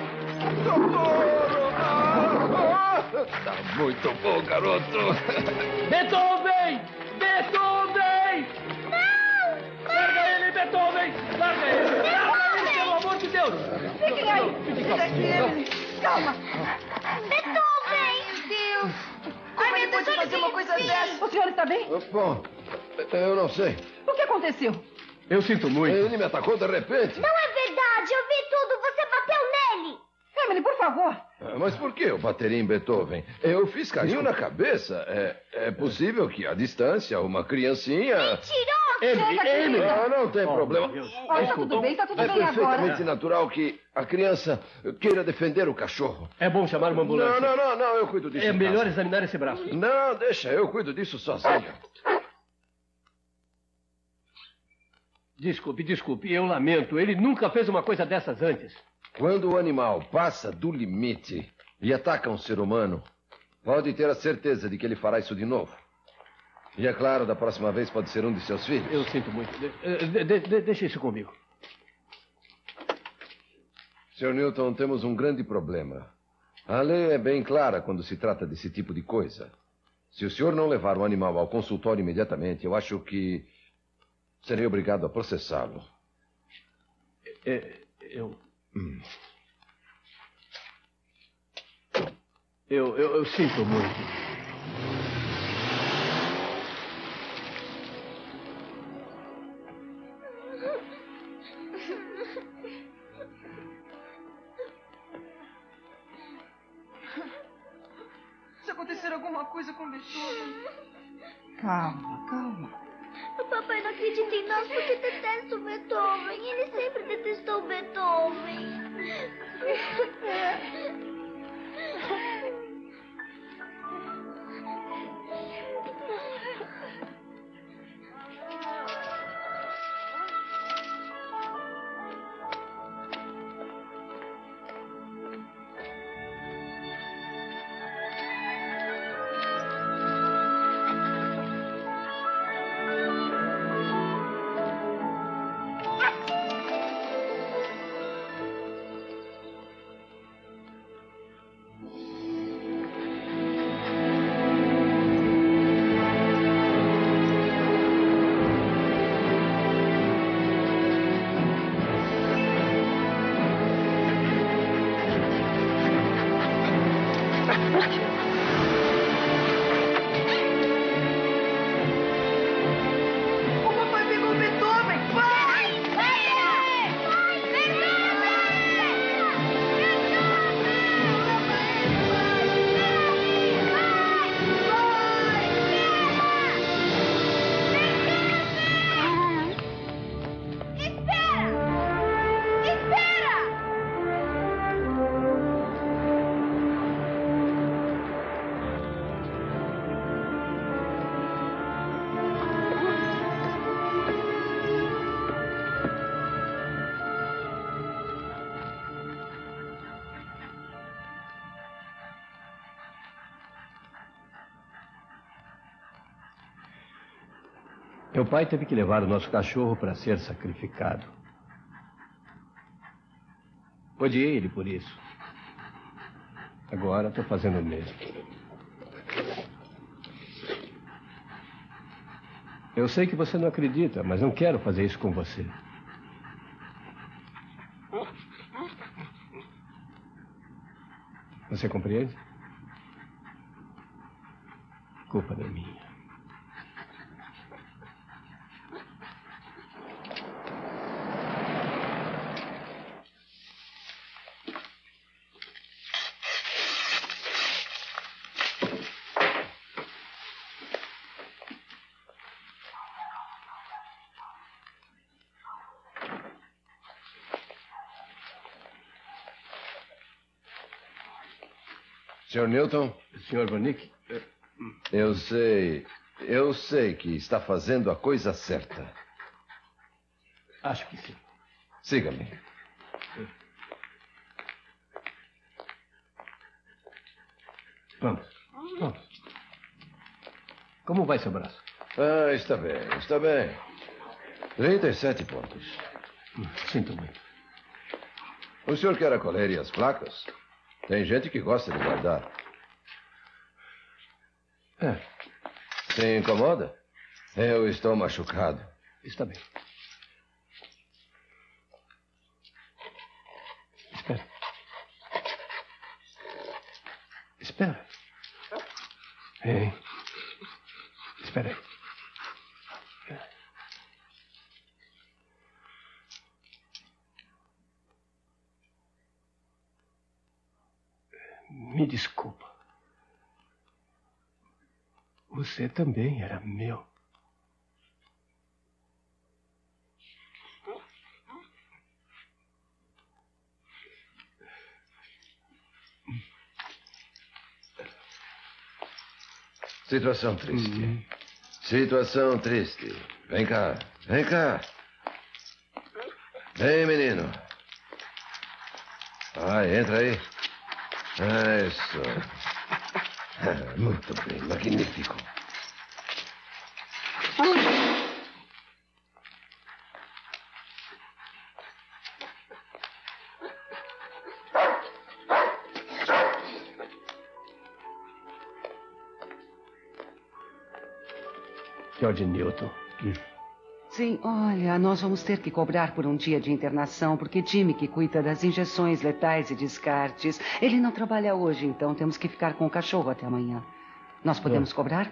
Tá muito bom, garoto! Beethoven! Beethoven! Não! Larga ele, Beethoven! Larga ele! Larga ele, pelo amor de Deus! Fiquem aí! Calma! Beethoven! Meu Deus! Como ele pode fazer uma coisa dessa? O senhor está bem? Bom, eu não sei. O que aconteceu? Eu sinto muito. Ele me atacou de repente. Não é verdade! Eu vi tudo! Você bateu nele! Emily, por favor. Mas por que eu bateria em Beethoven? Eu fiz carinho na cabeça. É possível que, à distância, uma criancinha... Mentiroso! Emily! Não tem problema. Tá tudo bem, tá tudo É bem agora. perfeitamente natural que a criança queira defender o cachorro. É bom chamar uma ambulância. Não, eu cuido disso. É em melhor casa. examinar esse braço. Não, deixa, eu cuido disso sozinho. Desculpe, eu lamento. Ele nunca fez uma coisa dessas antes. Quando o animal passa do limite e ataca um ser humano, pode ter a certeza de que ele fará isso de novo. E é claro, da próxima vez pode ser um de seus filhos. Eu sinto muito. Deixa isso comigo. Sr. Newton, temos um grande problema. A lei é bem clara quando se trata desse tipo de coisa. Se o senhor não levar o animal ao consultório imediatamente, eu acho que serei obrigado a processá-lo. Eu sinto muito. Se acontecer alguma coisa com o Beethoven... Calma. O papai não acredita em nós porque detesta o Beethoven. Ele sempre detestou o Beethoven. O papai pegou o Beethoven! Meu pai teve que levar o nosso cachorro para ser sacrificado. Odiei ele por isso. Agora estou fazendo o mesmo. Eu sei que você não acredita, mas não quero fazer isso com você. Você compreende? Culpa não é minha. Sr. Newton? Sr. Vanik? Eu sei que está fazendo a coisa certa. Acho que sim. Siga-me. Vamos. Como vai seu braço? Ah, está bem. 37 pontos. Sinto muito. O senhor quer a coleira e as placas? Tem gente que gosta de guardar. Se incomoda? Eu estou machucado. Está bem. Espera. Ei. Espera aí. Me desculpa. Você também era meu. Situação triste. Situação triste. Vem cá. Vem, menino. Entra aí. Isso. Muito bem, magnífico. George Newton. Sim, olha, nós vamos ter que cobrar por um dia de internação, porque Jimmy, que cuida das injeções letais e descartes, ele não trabalha hoje, então temos que ficar com o cachorro até amanhã. Nós podemos cobrar?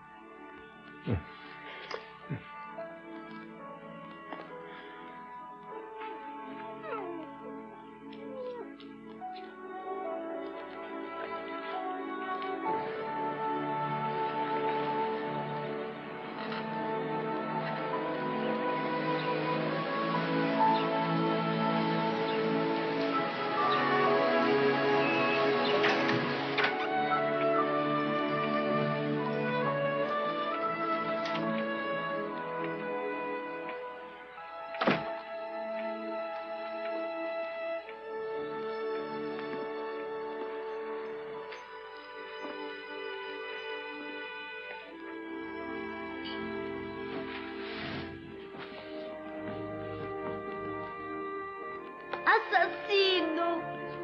Assassino!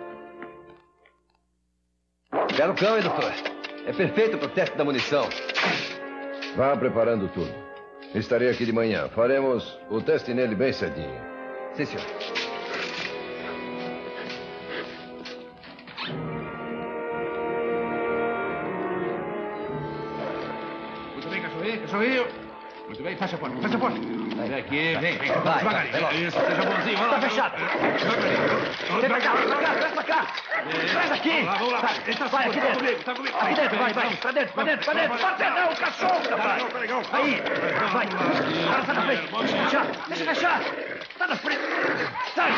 Belo cão, hein, doutor? É perfeito para o teste da munição. Vá preparando tudo. Estarei aqui de manhã. Faremos o teste nele bem cedinho. Sim, senhor. bem, cachorrinho. Muito bem, fecha a porta, fecha a porta. Vem aqui, vem. Vai, devagarinho. Isso, seja bonzinho. Tá fechado. Vem pra cá, traz pra cá. Traz aqui. Vamos lá. Vai, aqui dentro. Tá comigo. Aqui dentro, vai. Pra dentro. Bate não, cachorro, rapaz. Aí, vai. Agora sai da frente. Deixa fechar. Sai da frente. Sai.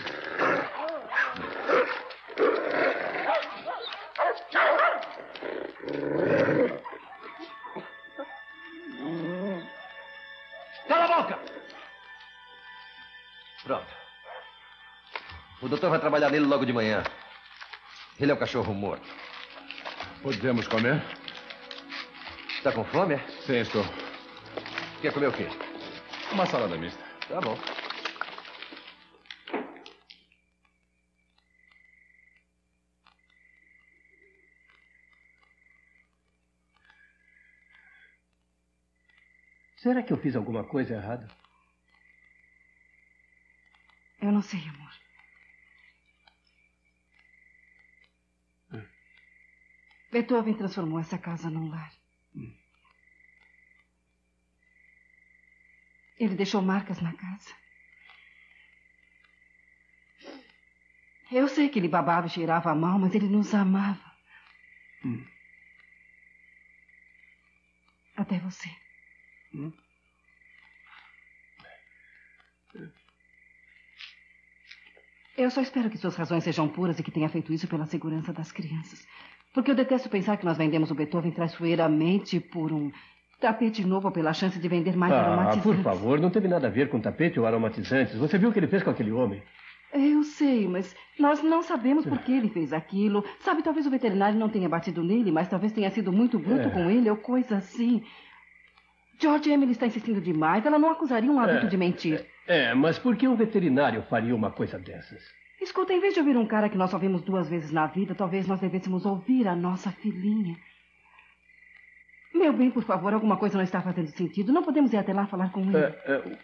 Cala a boca! Pronto. O doutor vai trabalhar nele logo de manhã. Ele é um cachorro morto. Podemos comer? Está com fome, é? Sim, estou. Quer comer o quê? Uma salada mista. Tá bom. Será que eu fiz alguma coisa errada? Eu não sei, amor. Beethoven transformou essa casa num lar. Ele deixou marcas na casa. Eu sei que ele babava e cheirava mal, mas ele nos amava. Até você. Eu só espero que suas razões sejam puras e que tenha feito isso pela segurança das crianças. Porque eu detesto pensar que nós vendemos o Beethoven traiçoeiramente por um tapete novo ou pela chance de vender mais aromatizantes. Por favor, não teve nada a ver com tapete ou aromatizantes. Você viu o que ele fez com aquele homem? Eu sei, mas nós não sabemos por que ele fez aquilo. Sabe, talvez o veterinário não tenha batido nele, mas talvez tenha sido muito bruto com ele ou coisa assim. George, Emily está insistindo demais. Ela não acusaria um adulto de mentir. Mas por que um veterinário faria uma coisa dessas? Escuta, em vez de ouvir um cara que nós só vimos 2 vezes na vida, talvez nós devêssemos ouvir a nossa filhinha. Meu bem, por favor, alguma coisa não está fazendo sentido. Não podemos ir até lá falar com ele.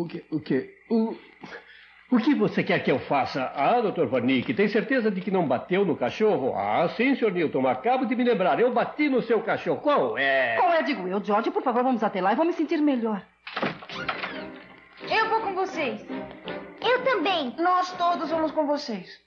O que você quer que eu faça? Dr. Warnick, tem certeza de que não bateu no cachorro? Sim, Sr. Newton. Acabo de me lembrar. Eu bati no seu cachorro. Qual é? Qual é, digo eu, George? Por favor, vamos até lá e vou me sentir melhor. Eu vou com vocês. Eu também. Nós todos vamos com vocês.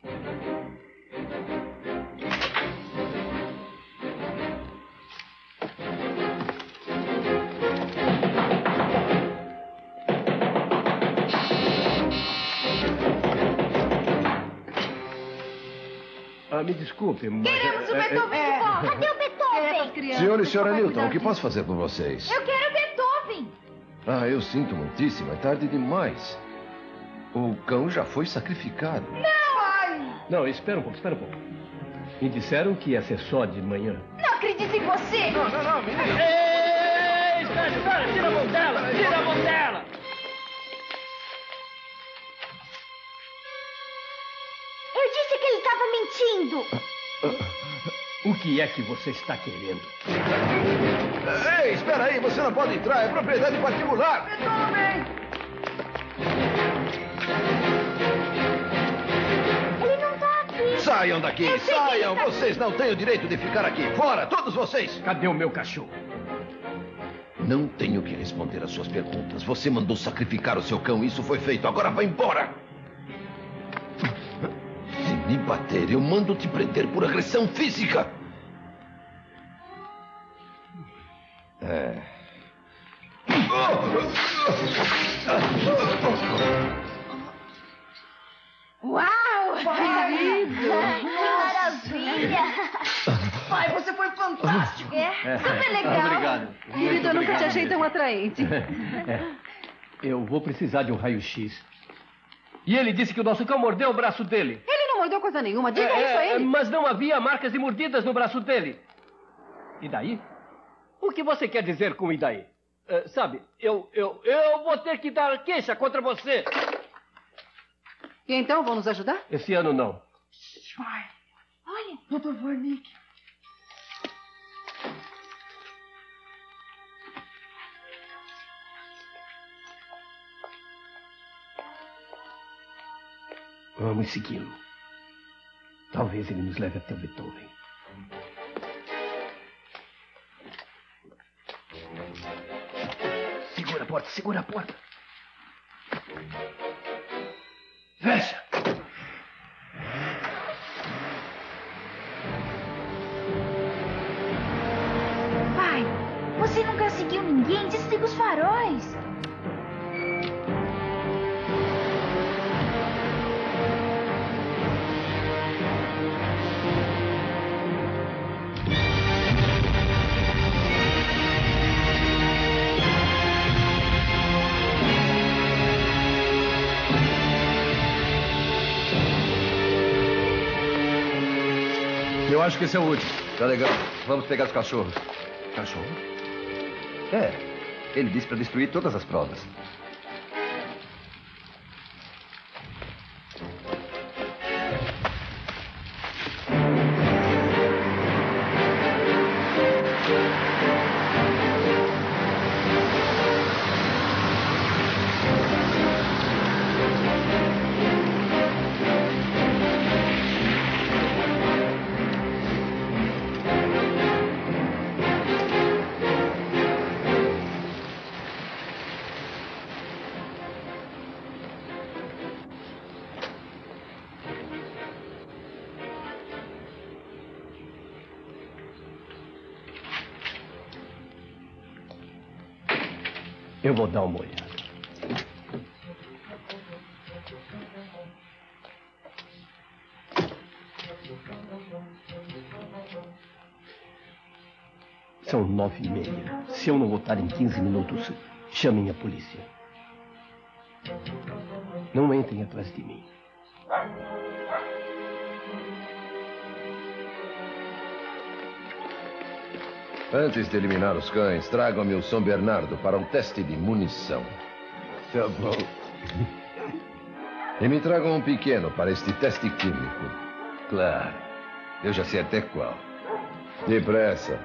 Me desculpe, mas... Queremos o Beethoven de volta. Cadê o Beethoven? Senhor e senhora Newton, o que posso fazer por vocês? Eu quero Beethoven. Eu sinto muitíssimo. É tarde demais. O cão já foi sacrificado. Não, espera um pouco. Me disseram que ia ser só de manhã. Não acredito em você. Não, menino. Ei, espera, tira a mão dela. Eu disse que ele estava mentindo. O que é que você está querendo? Ei, espera aí, você não pode entrar. É propriedade particular. Ele não tá aqui. Saiam daqui, saiam. Vocês não têm o direito de ficar aqui. Fora, todos vocês. Cadê o meu cachorro? Não tenho que responder às suas perguntas. Você mandou sacrificar o seu cão. Isso foi feito. Agora vá embora. Se me bater, eu mando te prender por agressão física. Uau! Querido! Que maravilha! Pai, você foi fantástico! Super legal. Obrigado. Querido, eu nunca te achei tão atraente. Eu vou precisar de um raio-x. E ele disse que o nosso cão mordeu o braço dele. Ele não mordeu coisa nenhuma. Diga isso a ele. Mas não havia marcas de mordidas no braço dele. E daí? O que você quer dizer com e daí? Sabe, eu vou ter que dar queixa contra você. E então, vão nos ajudar? Esse ano não. Pai, olha, Dr. Warnick. Vamos segui-lo. Talvez ele nos leve até o Beethoven. porta. Segura a porta. Fecha. Pai, você nunca seguiu ninguém? Desliga os faróis. Eu acho que esse é o último. Tá legal. Vamos pegar os cachorros. Cachorro? É. Ele disse para destruir todas as provas. Eu vou dar uma olhada. São 9h30. Se eu não voltar em 15 minutos, chamem a polícia. Não entrem atrás de mim. Antes de eliminar os cães, tragam-me o São Bernardo para um teste de munição. Tá bom. E me tragam um pequeno para este teste químico. Claro. Eu já sei até qual. Depressa.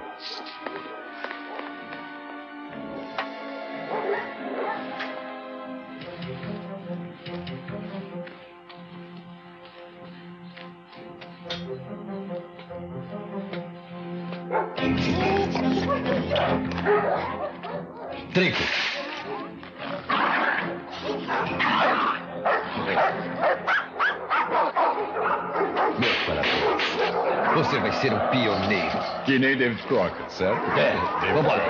Trinco. Meus parabéns. Você vai ser um pioneiro. Que nem David Crockett, certo? É, vambora.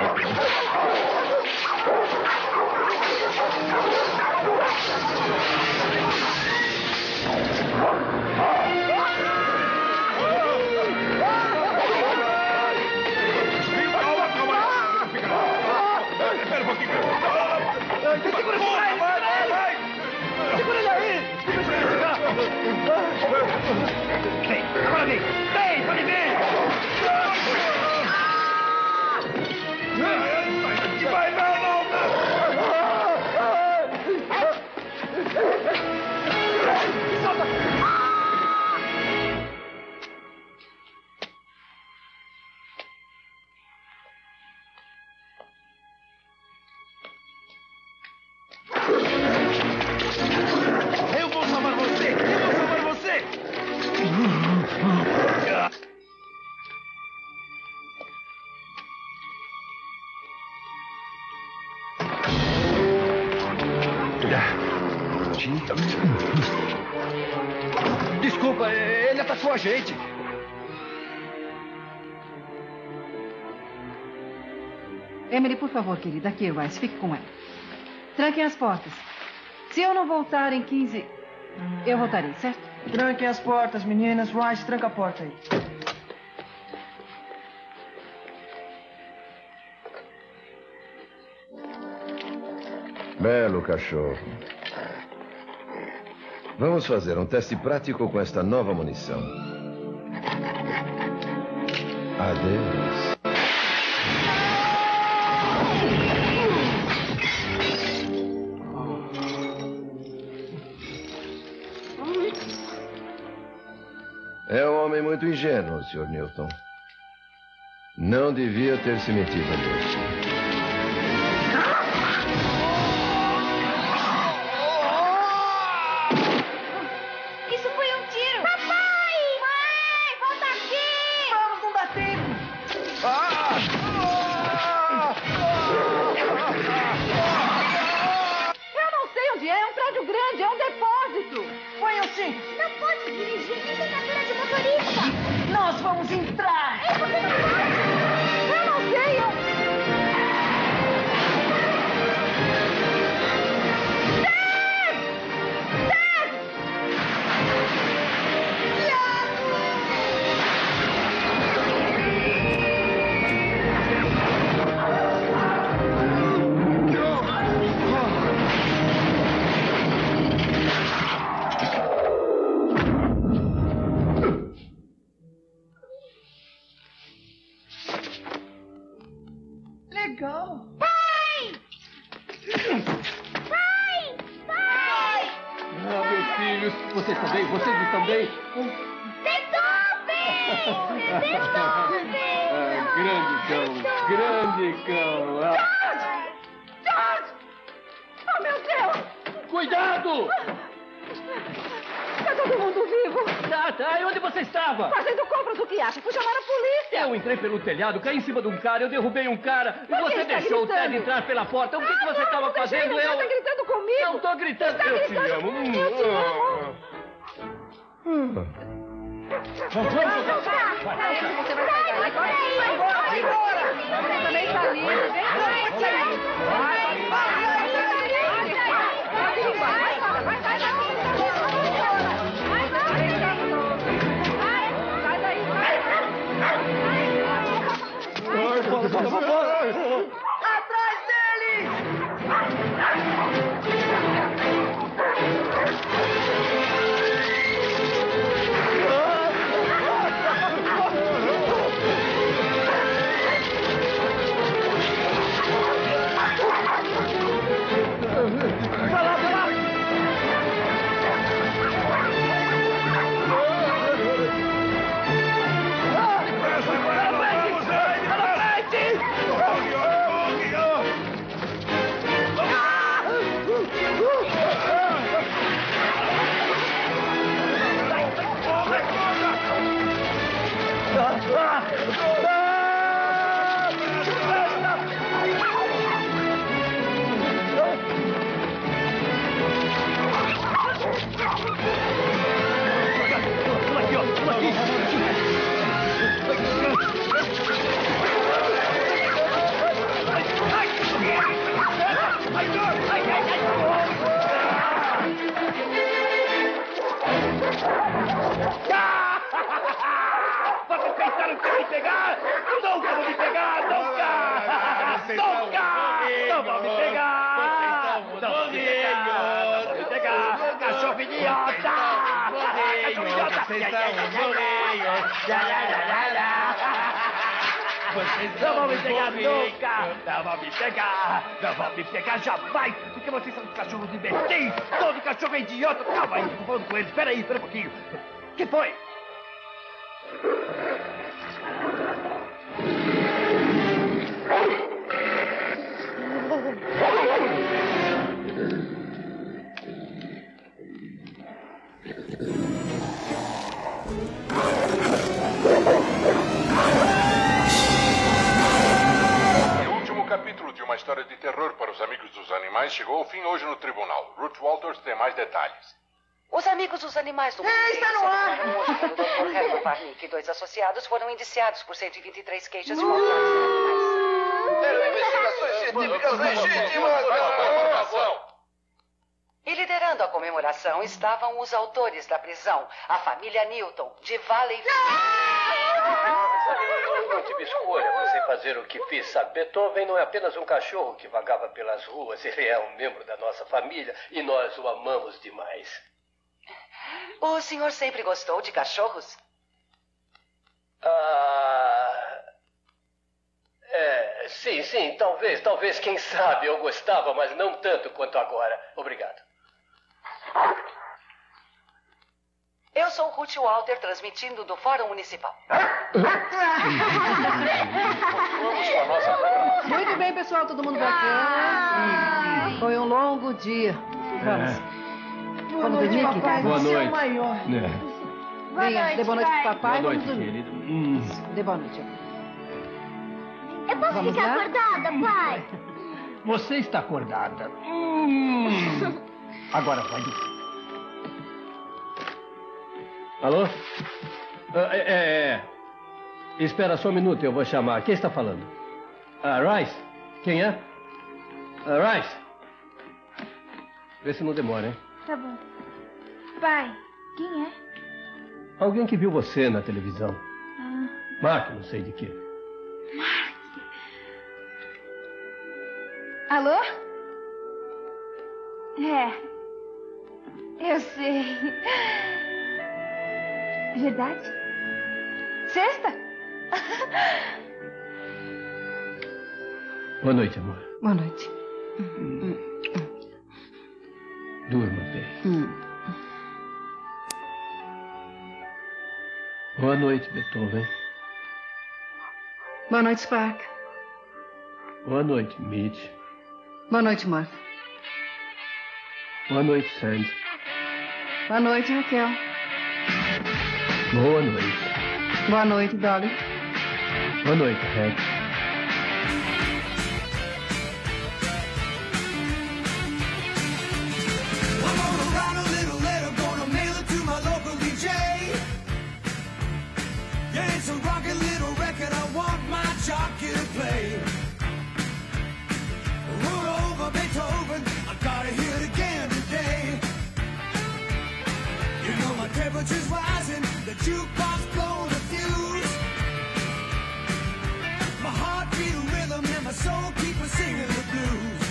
Vem, agora vem! Vem, pode vir! Vai, não! Eu vou salvar você! Desculpa, ele atacou a gente. Emily, por favor, querida, aqui, Rice, fique com ela. Tranquem as portas. Se eu não voltar em 15, eu voltarei, certo? Tranquem as portas, meninas. Rice, tranca a porta aí. Belo cachorro. Vamos fazer um teste prático com esta nova munição. Adeus. É um homem muito ingênuo, Sr. Newton. Não devia ter se metido nisso. Isso foi um tiro! Papai! Mãe, volta aqui! Vamos, não dá tempo! motorista! Nós vamos entrar! Eu não sei, Legal. Pai! Pai! Pai! Ah, meus filhos, vocês também? Vocês também? Beethoven! Beethoven! Grande cão. Ah. George! Oh, meu Deus! Cuidado! Tá todo mundo vivo? Tá. E onde você estava? Fazendo compras, o que acha? Fui chamar a polícia. Eu entrei pelo telhado, caí em cima de um cara, eu derrubei um cara. E você deixou o Ted entrar pela porta. O que você estava fazendo? Você tá gritando comigo? Não tô gritando. Tá Eu te gritando. amo. Eu te amo. Vamos. Você vai pegar. Vai embora. Você também tá lindo. Atrás dele! Vocês pensaram que ia me pegar? Nunca vão me pegar! Nunca! Não vão me pegar! Não vão me pegar! Cachorro idiota! Cachorro idiota! Vocês não vão me pegar nunca! Não vão me pegar! Não vão me pegar jamais! Porque vocês são cachorros imbecis! Todo cachorro é idiota! Calma aí, tô falando com eles. Espera um pouquinho. O que foi? O último capítulo de uma história de terror para os amigos dos animais chegou ao fim hoje no tribunal. Ruth Walters tem mais detalhes. Os amigos dos animais do está no ar! hoje pelo Dr. Herbert Varnick e 2 associados foram indiciados por 123 queixas de maus tratos a animais. Eram investigações científicas legítimas! E liderando a comemoração estavam os autores da prisão, a família Newton, de Valley. Eu não tive escolha, não sei fazer o que fiz, sabe? Beethoven não é apenas um cachorro que vagava pelas ruas, ele é um membro da nossa família e nós o amamos demais. O senhor sempre gostou de cachorros? Sim, talvez, quem sabe eu gostava, mas não tanto quanto agora. Obrigado. Eu sou Ruth Walter, transmitindo do Fórum Municipal. Muito bem, pessoal, todo mundo bacana. Foi um longo dia. Vamos. Vamos dormir, papai. Boa noite. Venha, dê boa noite pro papai. Boa noite, vamos dormir. querido. Dê boa noite. Eu posso Vamos ficar lá? acordada, pai? Você está acordada. Agora vai dormir. Alô? Espera só um minuto, eu vou chamar. Quem está falando? Rice? Quem é? Rice? Vê se não demora, hein? Tá bom. Pai, quem é? Alguém que viu você na televisão. Mark, não sei de quê. Mark. Alô? Eu sei. Verdade? Sexta? Boa noite, amor. Boa noite. Durma bem. Boa noite, Beethoven. Boa noite, Spark. Boa noite, Mitch. Boa noite, Murphy. Boa noite, Sandy. Boa noite, Raquel. Boa noite. Boa noite, Dolly. Boa noite, Red. Temperature's rising, the jukebox blowing a fuse. My heart beat a rhythm and my soul keeps singing the blues.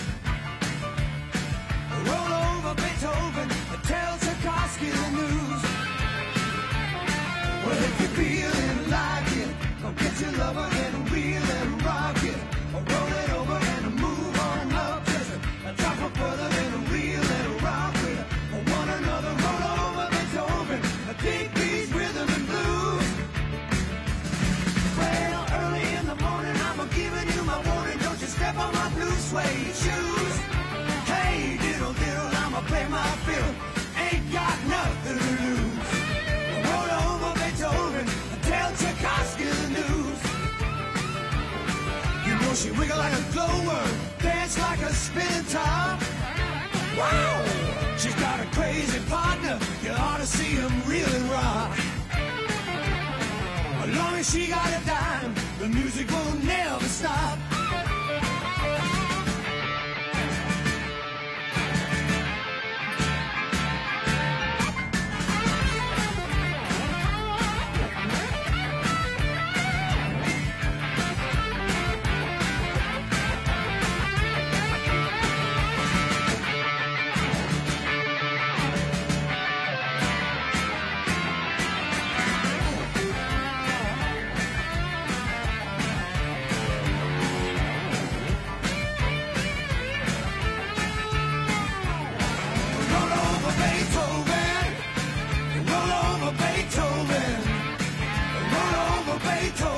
Roll over Beethoven and tell Tchaikovsky the news. Well, if you're feeling like it, go get your lover and reel and rock it. Or roll it over and move on up. Just a drop of further and reel and rock it. Or one another, roll over Beethoven. Big beat, rhythm and blues. Well, early in the morning, I'm giving you my warning. Don't you step on my blue suede shoes. Hey, diddle, diddle, I'ma play my fiddle. Ain't got nothing to lose. Roll over Beethoven and tell Tchaikovsky the news. You know she wiggle like a glowworm, dance like a spinning top. Wow! She's got a crazy partner. You ought to see him really rock. As long as she got a dime, the music will never stop. Beethoven.